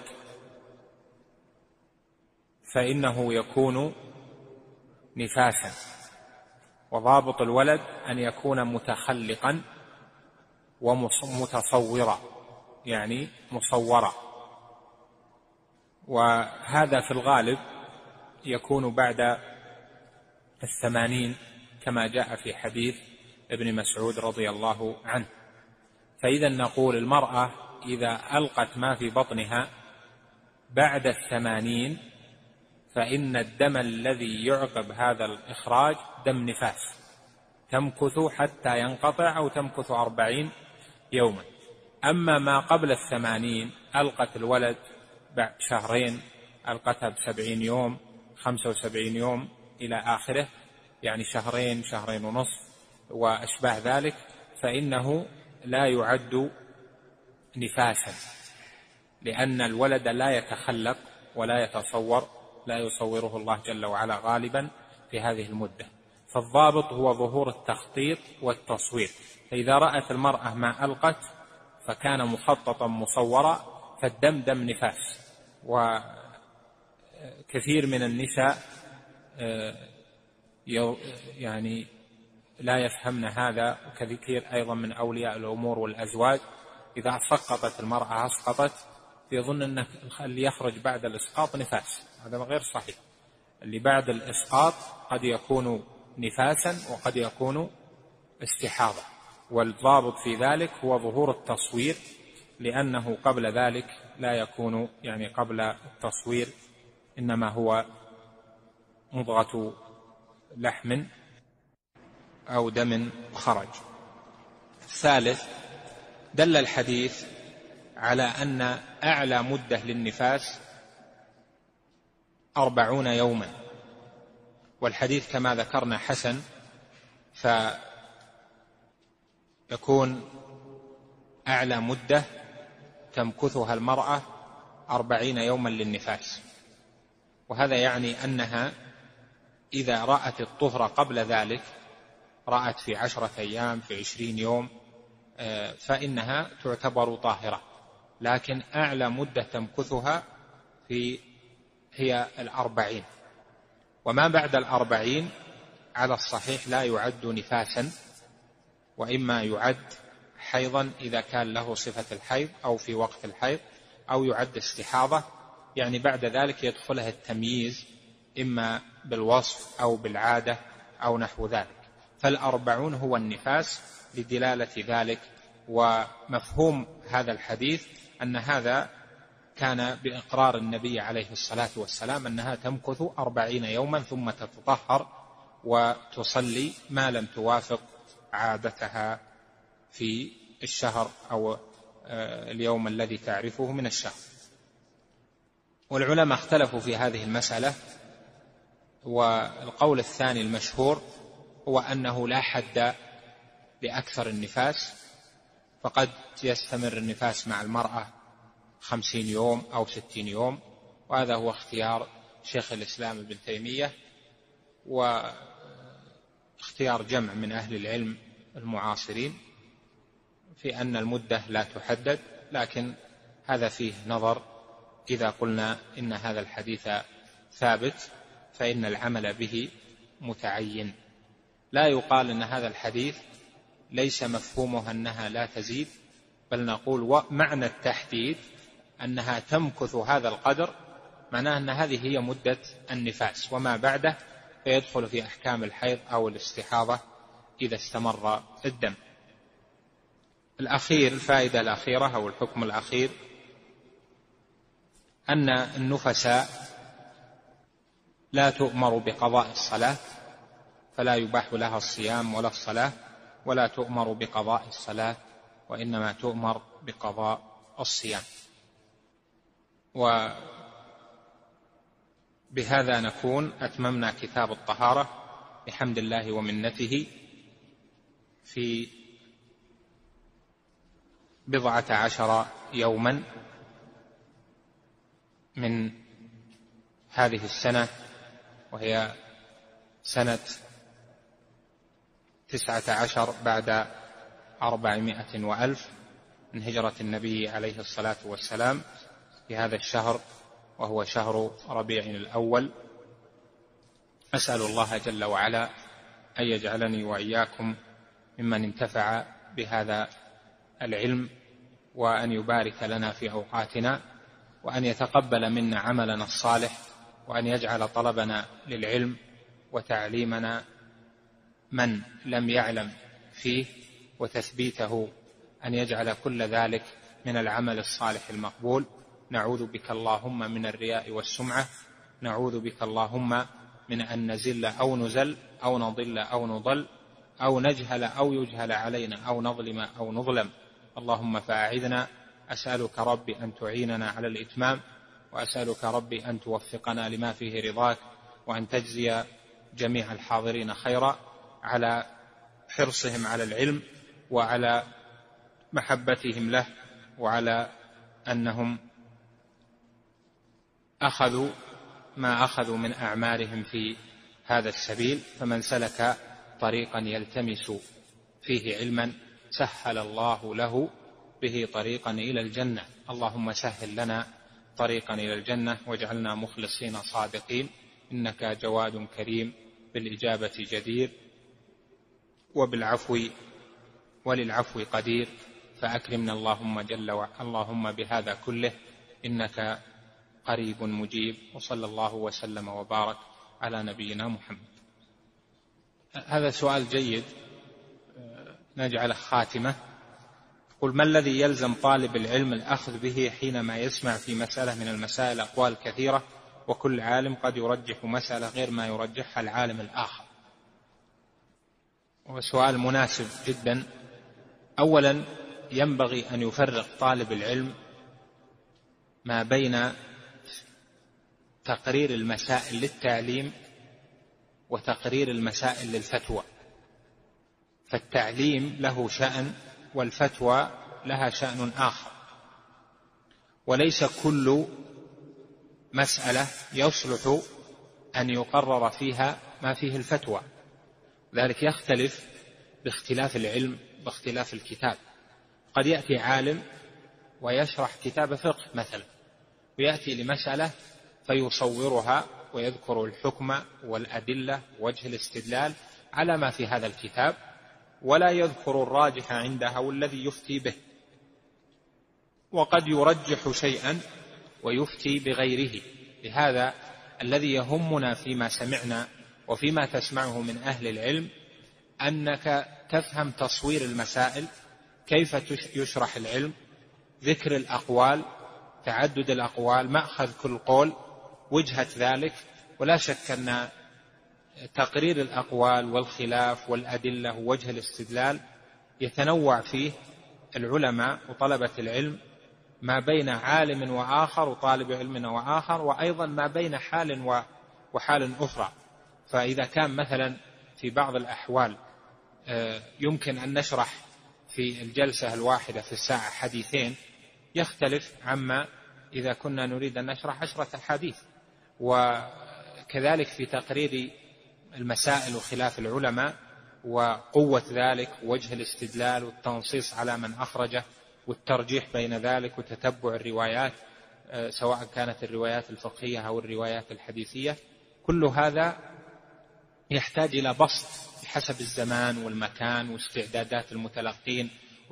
فإنه يكون نفاسا، وضابط الولد أن يكون متخلقا ومتصورا، يعني مصورا، وهذا في الغالب يكون بعد 80 كما جاء في حديث ابن مسعود رضي الله عنه. فإذا نقول المرأة إذا ألقت ما في بطنها بعد 80 فإن الدم الذي يعقب هذا الإخراج دم نفاس، تمكث حتى ينقطع أو تمكث 40 يوما. أما ما قبل 80 ألقت الولد بعد شهرين، ألقتها ب70 يوم، 75 يوم إلى آخره، يعني شهرين، شهرين ونصف وأشباه ذلك، فإنه لا يعد نفاسا، لأن الولد لا يتخلق ولا يتصور، لا يصوره الله جل وعلا غالبا في هذه المدة. فالضابط هو ظهور التخطيط والتصوير. فإذا رأت المرأة ما ألقت فكان مخططا مصورا فالدم دم نفاس. وكثير من النساء يعني لا يفهمن هذا، وكثير أيضا من أولياء الأمور والأزواج إذا سقطت المرأة أسقطت، يظن أن اللي يخرج بعد الإسقاط نفاس، هذا غير صحيح. اللي بعد الإسقاط قد يكون نفاسا وقد يكون استحاضة، والضابط في ذلك هو ظهور التصوير، لأنه قبل ذلك لا يكون، يعني قبل التصوير إنما هو مضغة لحم أو دم خرج. الثالث، دل الحديث على أن أعلى مدة للنفاس 40 يوما، والحديث كما ذكرنا حسن، فيكون أعلى مدة تمكثها المرأة 40 يوما للنفاس، وهذا يعني أنها إذا رأت الطهر قبل ذلك، رأت في 10 أيام، في 20 يوم، فإنها تعتبر طاهرة، لكن أعلى مدة تمكثها هي 40، وما بعد 40 على الصحيح لا يعد نفاسا، وإما يعد حيضا إذا كان له صفة الحيض أو في وقت الحيض، أو يعد استحاضة، يعني بعد ذلك يدخلها التمييز إما بالوصف أو بالعادة أو نحو ذلك. فال40 هو النفاس لدلالة ذلك. ومفهوم هذا الحديث أن هذا كان بإقرار النبي عليه الصلاة والسلام أنها تمكث 40 يوما ثم تتطهر وتصلي ما لم توافق عادتها في الشهر أو اليوم الذي تعرفه من الشهر. والعلماء اختلفوا في هذه المسألة، والقول الثاني المشهور هو أنه لا حد لأكثر النفاس، فقد يستمر النفاس مع المرأة 50 يوم أو 60 يوم، وهذا هو اختيار شيخ الإسلام ابن تيمية واختيار جمع من أهل العلم المعاصرين في أن المدة لا تحدد، لكن هذا فيه نظر. إذا قلنا إن هذا الحديث ثابت فإن العمل به متعين. لا يقال إن هذا الحديث ليس مفهومه أنها لا تزيد، بل نقول معنى التحديد أنها تمكث هذا القدر، معناه أن هذه هي مدة النفاس، وما بعده فيدخل في أحكام الحيض أو الاستحاضة إذا استمر الدم. الأخير، الفائدة الأخيرة أو الحكم الأخير، أن النفساء لا تؤمر بقضاء الصلاة، فلا يباح لها الصيام ولا الصلاة، ولا تؤمر بقضاء الصلاة، وإنما تؤمر بقضاء الصيام. وبهذا نكون أتممنا كتاب الطهارة بحمد الله ومنته في 14 يوما من هذه السنة، وهي سنة 19 بعد 400 وألف من هجرة النبي عليه الصلاة والسلام، في هذا الشهر وهو شهر ربيع الأول. أسأل الله جل وعلا أن يجعلني وإياكم ممن انتفع بهذا العلم، وأن يبارك لنا في أوقاتنا، وأن يتقبل منا عملنا الصالح، وأن يجعل طلبنا للعلم وتعليمنا من لم يعلم فيه، وتثبيته أن يجعل كل ذلك من العمل الصالح المقبول. نعوذ بك اللهم من الرياء والسمعة، نعوذ بك اللهم من أن نزل أو نزل أو نضل أو نضل أو نجهل أو يجهل علينا أو نظلم أو نظلم. اللهم فأعذنا. أسألك ربي أن تعيننا على الإتمام، وأسألك ربي أن توفقنا لما فيه رضاك، وأن تجزي جميع الحاضرين خيرا على حرصهم على العلم وعلى محبتهم له، وعلى أنهم أخذوا ما أخذوا من أعمارهم في هذا السبيل. فمن سلك طريقا يلتمس فيه علما سهل الله له به طريقا إلى الجنة. اللهم سهل لنا طريقا إلى الجنة، واجعلنا مخلصين صادقين، إنك جواد كريم بالإجابة جدير، وبالعفو وللعفو قدير. فأكرمنا اللهم جل وعلا اللهم بهذا كله إنك قريب مجيب. وصلى الله وسلم وبارك على نبينا محمد. هذا سؤال جيد نجعله خاتمة. قل: ما الذي يلزم طالب العلم الأخذ به حينما يسمع في مسألة من المسائل أقوال كثيرة، وكل عالم قد يرجح مسألة غير ما يرجحها العالم الآخر؟ وسؤال مناسب جدا. أولا ينبغي أن يفرق طالب العلم ما بين تقرير المسائل للتعليم وتقرير المسائل للفتوى. فالتعليم له شأن والفتوى لها شأن آخر، وليس كل مسألة يصلح أن يقرر فيها ما فيه الفتوى، ذلك يختلف باختلاف العلم باختلاف الكتاب. قد يأتي عالم ويشرح كتاب فقه مثلا، ويأتي لمسألة فيصورها ويذكر الحكم والأدلة ووجه الاستدلال على ما في هذا الكتاب، ولا يذكر الراجح عندها والذي يفتي به، وقد يرجح شيئا ويفتي بغيره. لهذا الذي يهمنا فيما سمعنا وفيما تسمعه من أهل العلم أنك تفهم تصوير المسائل، كيف يشرح العلم، ذكر الأقوال، تعدد الأقوال، مأخذ كل قول، وجهة ذلك. ولا شك أن تقرير الأقوال والخلاف والأدلة ووجه الاستدلال يتنوع فيه العلماء وطلبة العلم ما بين عالم وآخر وطالب علم وآخر، وأيضا ما بين حال وحال أخرى. فإذا كان مثلا في بعض الأحوال يمكن أن نشرح في الجلسة الواحدة في الساعة حديثين، يختلف عما إذا كنا نريد أن نشرح 10 أحاديث. وكذلك في تقرير المسائل وخلاف العلماء وقوة ذلك ووجه الاستدلال والتنصيص على من أخرجه والترجيح بين ذلك وتتبع الروايات، سواء كانت الروايات الفقهية أو الروايات الحديثية، كل هذا يحتاج إلى بسط بحسب الزمان والمكان واستعدادات المتلقين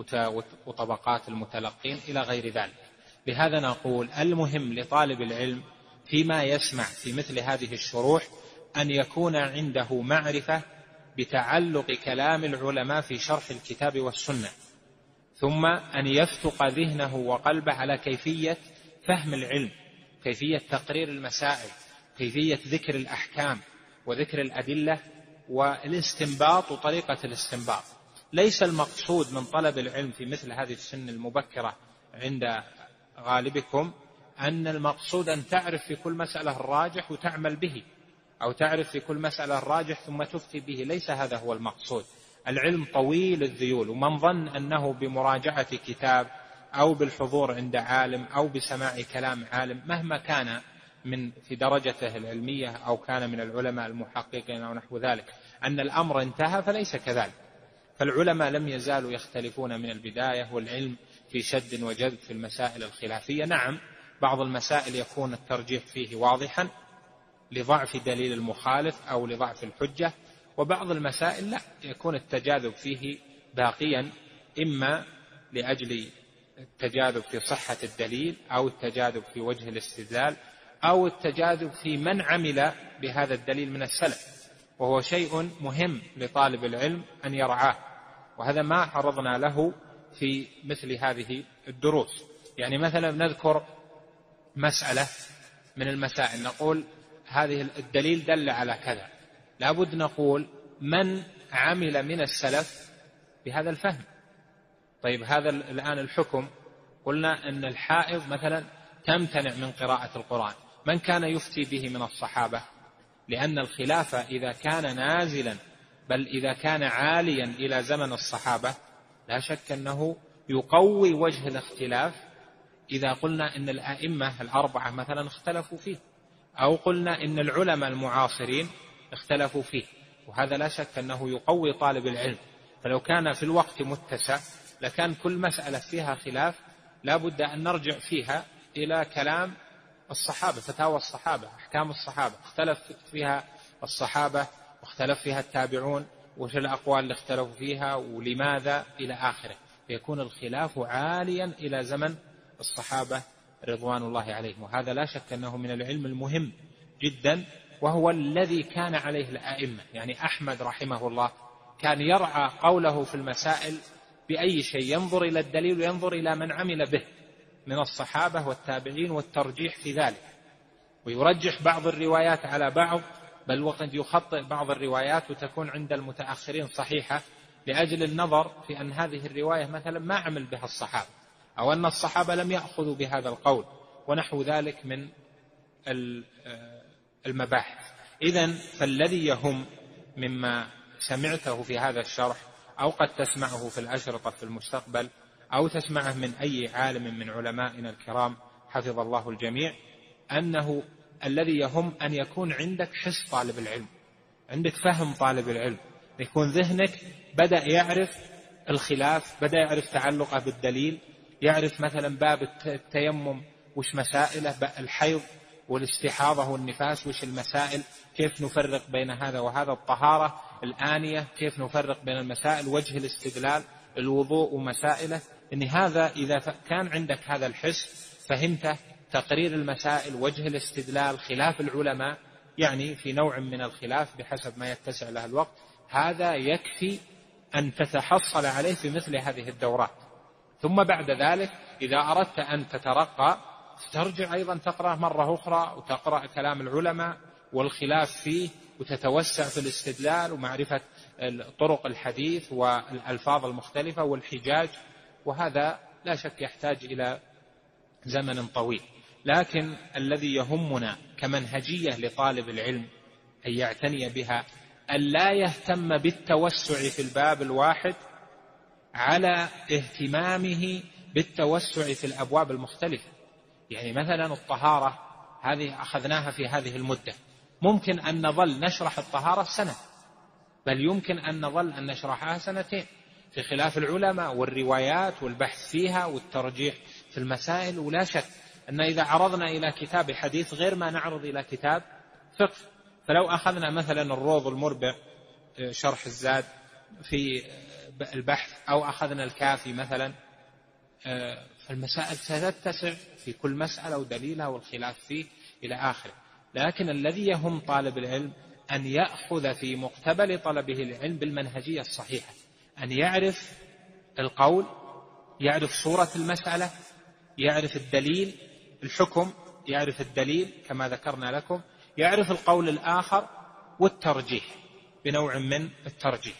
وطبقات المتلقين إلى غير ذلك. لهذا نقول المهم لطالب العلم فيما يسمع في مثل هذه الشروح أن يكون عنده معرفة بتعلق كلام العلماء في شرح الكتاب والسنة، ثم أن يفتق ذهنه وقلبه على كيفية فهم العلم، كيفية تقرير المسائل، كيفية ذكر الأحكام وذكر الأدلة والاستنباط وطريقة الاستنباط. ليس المقصود من طلب العلم في مثل هذه السن المبكرة عند غالبكم أن المقصود أن تعرف في كل مسألة الراجح وتعمل به، أو تعرف في كل مسألة الراجح ثم تفتي به. ليس هذا هو المقصود. العلم طويل الذيول، ومن ظن أنه بمراجعة كتاب أو بالحضور عند عالم أو بسماع كلام عالم مهما كان من في درجته العلمية أو كان من العلماء المحققين أو نحو ذلك أن الأمر انتهى، فليس كذلك. فالعلماء لم يزالوا يختلفون من البداية، والعلم في شد وجذب في المسائل الخلافية. نعم بعض المسائل يكون الترجيح فيه واضحا لضعف دليل المخالف أو لضعف الحجة، وبعض المسائل لا، يكون التجاذب فيه باقيا، إما لأجل التجاذب في صحة الدليل أو التجاذب في وجه الاستدلال أو التجاذب في من عمل بهذا الدليل من السلف، وهو شيء مهم لطالب العلم أن يرعاه. وهذا ما عرضنا له في مثل هذه الدروس. يعني مثلا نذكر مسألة من المسائل، نقول هذه الدليل دل على كذا، لابد نقول من عمل من السلف بهذا الفهم. طيب هذا الآن الحكم، قلنا أن الحائض مثلا تمتنع من قراءة القرآن، من كان يفتي به من الصحابة؟ لأن الخلاف إذا كان نازلا بل إذا كان عاليا إلى زمن الصحابة لا شك أنه يقوي وجه الاختلاف إذا قلنا إن الأئمة الأربعة مثلا اختلفوا فيه، أو قلنا إن العلماء المعاصرين اختلفوا فيه، وهذا لا شك أنه يقوي طالب العلم. فلو كان في الوقت متسع لكان كل مسألة فيها خلاف لا بد أن نرجع فيها إلى كلام الصحابة، فتاوى الصحابة، أحكام الصحابة، اختلف فيها الصحابة واختلف فيها التابعون، وش الأقوال اللي اختلفوا فيها ولماذا إلى آخره، فيكون الخلاف عاليا إلى زمن الصحابة رضوان الله عليهم. وهذا لا شك أنه من العلم المهم جدا، وهو الذي كان عليه الأئمة. يعني أحمد رحمه الله كان يرعى قوله في المسائل بأي شيء، ينظر إلى الدليل وينظر إلى من عمل به من الصحابة والتابعين والترجيح في ذلك، ويرجح بعض الروايات على بعض، بل وقد يخطئ بعض الروايات وتكون عند المتأخرين صحيحة لأجل النظر في أن هذه الرواية مثلا ما عمل بها الصحابة، أو أن الصحابة لم يأخذوا بهذا القول، ونحو ذلك من المباحث. إذن فالذي يهم مما سمعته في هذا الشرح، أو قد تسمعه في الأشرطة في المستقبل، أو تسمعه من أي عالم من علمائنا الكرام حفظ الله الجميع، أنه الذي يهم أن يكون عندك حس طالب العلم، عندك فهم طالب العلم، يكون ذهنك بدأ يعرف الخلاف، بدأ يعرف تعلقه بالدليل، يعرف مثلا باب التيمم وش مسائله، الحيض والاستحاضة والنفاس وش المسائل، كيف نفرق بين هذا وهذا، الطهارة، الآنية، كيف نفرق بين المسائل، وجه الاستدلال، الوضوء ومسائله. إن هذا إذا كان عندك هذا الحس، فهمته تقرير المسائل، وجه الاستدلال، خلاف العلماء، يعني في نوع من الخلاف بحسب ما يتسع له الوقت، هذا يكفي أن تتحصل عليه في مثل هذه الدورات. ثم بعد ذلك إذا أردت أن تترقى ترجع أيضا تقرأ مرة أخرى، وتقرأ كلام العلماء والخلاف فيه، وتتوسع في الاستدلال ومعرفة طرق الحديث والألفاظ المختلفة والحجاج، وهذا لا شك يحتاج إلى زمن طويل. لكن الذي يهمنا كمنهجية لطالب العلم أن يعتني بها، أن لا يهتم بالتوسع في الباب الواحد على اهتمامه بالتوسع في الأبواب المختلفة. يعني مثلا الطهارة هذه أخذناها في هذه المدة، ممكن أن نظل نشرح الطهارة سنة، بل يمكن أن نظل أن نشرحها سنتين، في خلاف العلماء والروايات والبحث فيها والترجيح في المسائل. ولا شك أن إذا عرضنا إلى كتاب حديث غير ما نعرض إلى كتاب فقه. فلو أخذنا مثلا الروض المربع شرح الزاد في البحث، أو أخذنا الكافي مثلا، فالمسائل ستتسع في كل مسألة ودليلها والخلاف فيه إلى آخره. لكن الذي يهم طالب العلم أن يأخذ في مقتبل طلبه العلم بالمنهجية الصحيحة، أن يعرف القول، يعرف صورة المسألة، يعرف الدليل، الحكم، يعرف الدليل كما ذكرنا لكم، يعرف القول الآخر والترجيح بنوع من الترجيح.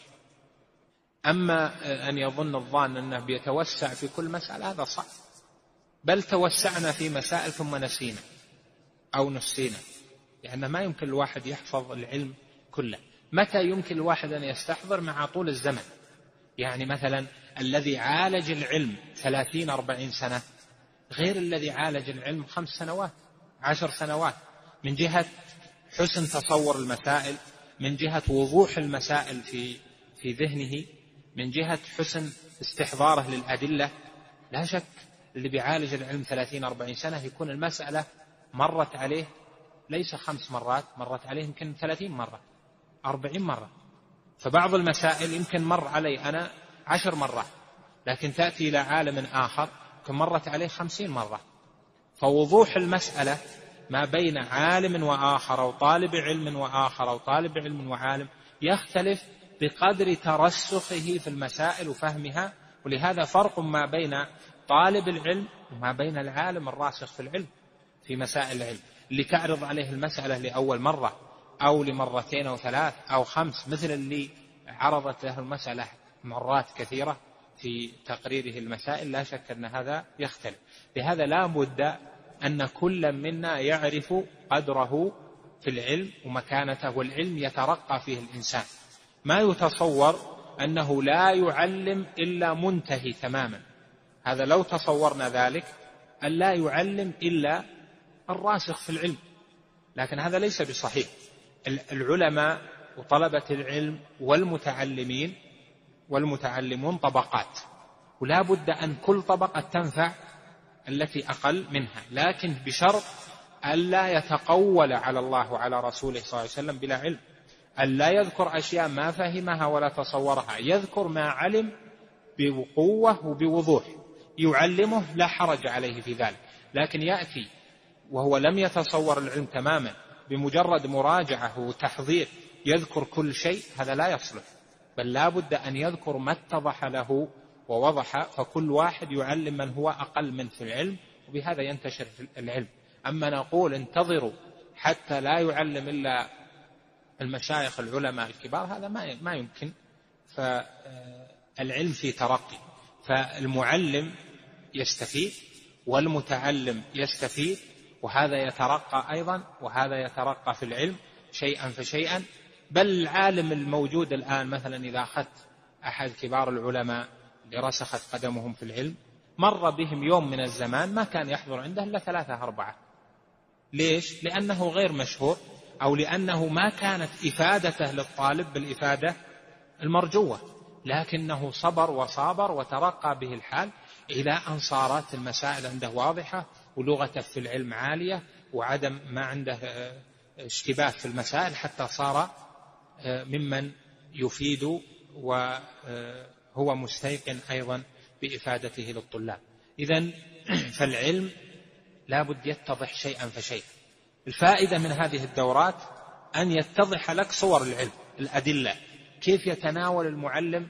أما أن يظن الظان أنه بيتوسع في كل مسألة، هذا صعب، بل توسعنا في مسائل ثم نسينا أو نسينا، لأن ما يمكن الواحد يحفظ العلم كله. متى يمكن الواحد أن يستحضر؟ مع طول الزمن. يعني مثلا الذي عالج العلم 30-40 سنة غير الذي عالج العلم 5 سنوات 10 سنوات، من جهة حسن تصور المسائل، من جهة وضوح المسائل في ذهنه، من جهة حسن استحضاره للأدلة. لا شك اللي بيعالج العلم 30-40 سنة يكون المسألة مرت عليه ليس 5 مرات، مرت عليه يمكن 30 مرة 40 مرة. فبعض المسائل يمكن مر علي أنا 10 مرات، لكن تأتي إلى عالم آخر يمكن مرت عليه 50 مرة. فوضوح المسألة ما بين عالم وآخر، أو طالب علم وآخر، أو طالب علم وعالم، يختلف بقدر ترسخه في المسائل وفهمها. ولهذا فرق ما بين طالب العلم وما بين العالم الراسخ في العلم في مسائل العلم، اللي تعرض عليه المسألة لأول مرة أو لمرتين أو 3 أو 5، مثل اللي عرضت له المسألة مرات كثيرة في تقريره المسائل. لا شك أن هذا يختلف. لهذا لا بد أن كل منا يعرف قدره في العلم ومكانته، والعلم يترقى فيه الإنسان. ما يتصور أنه لا يعلم إلا منتهي تماما، هذا لو تصورنا ذلك أن لا يعلم إلا الراسخ في العلم، لكن هذا ليس بصحيح. العلماء وطلبة العلم والمتعلمون طبقات، ولا بد أن كل طبقة تنفع التي أقل منها، لكن بشرط ألا يتقول على الله وعلى رسوله صلى الله عليه وسلم بلا علم، ألا يذكر أشياء ما فهمها ولا تصورها، يذكر ما علم بقوة وبوضوح، يعلمه لا حرج عليه في ذلك. لكن يأتي وهو لم يتصور العلم تماما، بمجرد مراجعة وتحضير يذكر كل شيء، هذا لا يصلح، بل لا بد أن يذكر ما اتضح له ووضح، فكل واحد يعلم من هو أقل منه في العلم، وبهذا ينتشر العلم. أما نقول انتظروا حتى لا يعلم إلا المشايخ العلماء الكبار، هذا ما يمكن. فالعلم في ترقي، فالمعلم يستفيد والمتعلم يستفيد، وهذا يترقى أيضا وهذا يترقى في العلم شيئا فشيئا. بل العالم الموجود الآن مثلا إذا أخذت أحد كبار العلماء اللي رسخت قدمهم في العلم، مر بهم يوم من الزمان ما كان يحضر عنده إلا 3-4. ليش؟ لأنه غير مشهور، أو لأنه ما كانت إفادته للطالب بالإفادة المرجوة، لكنه صبر وصابر وترقى به الحال إلى أن صارت المسائل عنده واضحة، ولغته في العلم عالية، وعدم ما عنده اشتباه في المسائل، حتى صار ممن يفيد وهو مستيقن أيضا بإفادته للطلاب. إذن فالعلم لا بد يتضح شيئا فشيئا. الفائدة من هذه الدورات أن يتضح لك صور العلم، الأدلة، كيف يتناول المعلم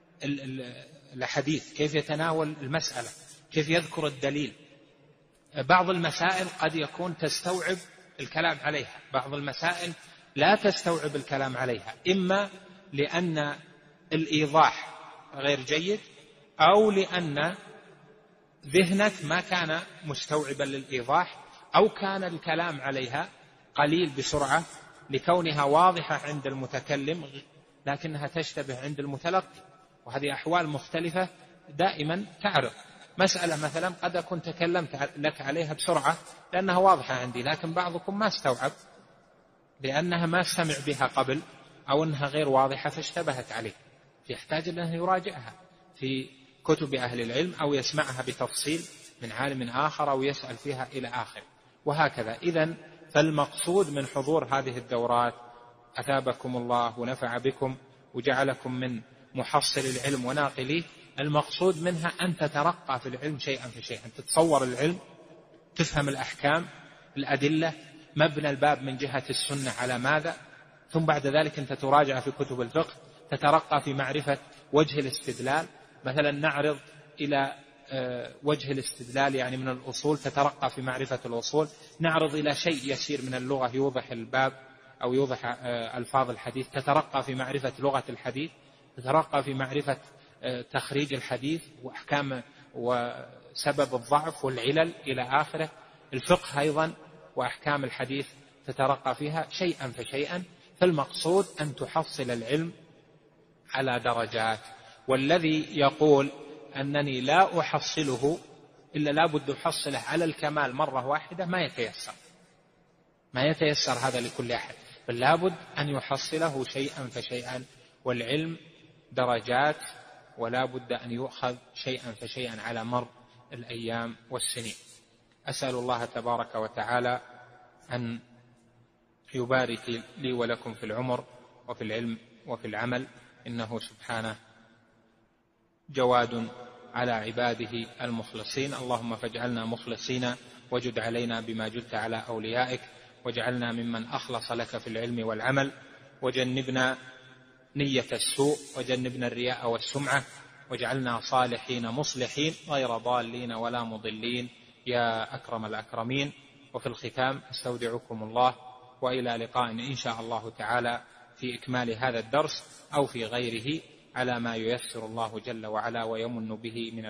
الحديث، كيف يتناول المسألة، كيف يذكر الدليل. بعض المسائل قد يكون تستوعب الكلام عليها، بعض المسائل لا تستوعب الكلام عليها، إما لأن الإيضاح غير جيد، أو لأن ذهنك ما كان مستوعبا للإيضاح، أو كان الكلام عليها قليل بسرعة لكونها واضحة عند المتكلم لكنها تشتبه عند المتلقي. وهذه أحوال مختلفة دائما تعرض. مسألة مثلا قد أكون تكلمت لك عليها بسرعة لأنها واضحة عندي، لكن بعضكم ما استوعب لأنها ما سمع بها قبل، أو أنها غير واضحة فاشتبهت عليه، يحتاج أنه يراجعها في كتب أهل العلم، أو يسمعها بتفصيل من عالم آخر، أو يسأل فيها إلى آخر، وهكذا. إذن فالمقصود من حضور هذه الدورات، أثابكم الله ونفع بكم وجعلكم من محصل العلم وناقليه، المقصود منها أن تترقى في العلم شيئا فشيئا، تتصور العلم، تفهم الأحكام، الأدلة، مبنى الباب من جهة السنة على ماذا، ثم بعد ذلك أنت تراجع في كتب الفقه، تترقى في معرفة وجه الاستدلال. مثلا نعرض إلى وجه الاستدلال يعني من الأصول، تترقى في معرفة الأصول. نعرض إلى شيء يسير من اللغة يوضح الباب أو يوضح ألفاظ الحديث، تترقى في معرفة لغة الحديث، تترقى في معرفة تخريج الحديث وأحكام وسبب الضعف والعلل إلى آخره. الفقه أيضا وأحكام الحديث تترقى فيها شيئا فشيئا. فالمقصود أن تحصل العلم على درجات. والذي يقول أنني لا أحصله إلا لابد أحصله على الكمال مرة واحدة ما يتيسر هذا لكل أحد، بل لابد أن يحصله شيئا فشيئا. والعلم درجات، ولا بد أن يؤخذ شيئا فشيئا على مر الأيام والسنين. أسأل الله تبارك وتعالى أن يبارك لي ولكم في العمر وفي العلم وفي العمل، إنه سبحانه جواد على عباده المخلصين. اللهم فاجعلنا مخلصين، وجد علينا بما جدت على أوليائك، واجعلنا ممن أخلص لك في العلم والعمل، وجنبنا نية السوء، وجنبنا الرياء والسمعة، واجعلنا صالحين مصلحين غير ضالين ولا مضلين يا أكرم الأكرمين. وفي الختام أستودعكم الله، وإلى لقاء إن شاء الله تعالى في إكمال هذا الدرس أو في غيره على ما ييسر الله جل وعلا ويمن به من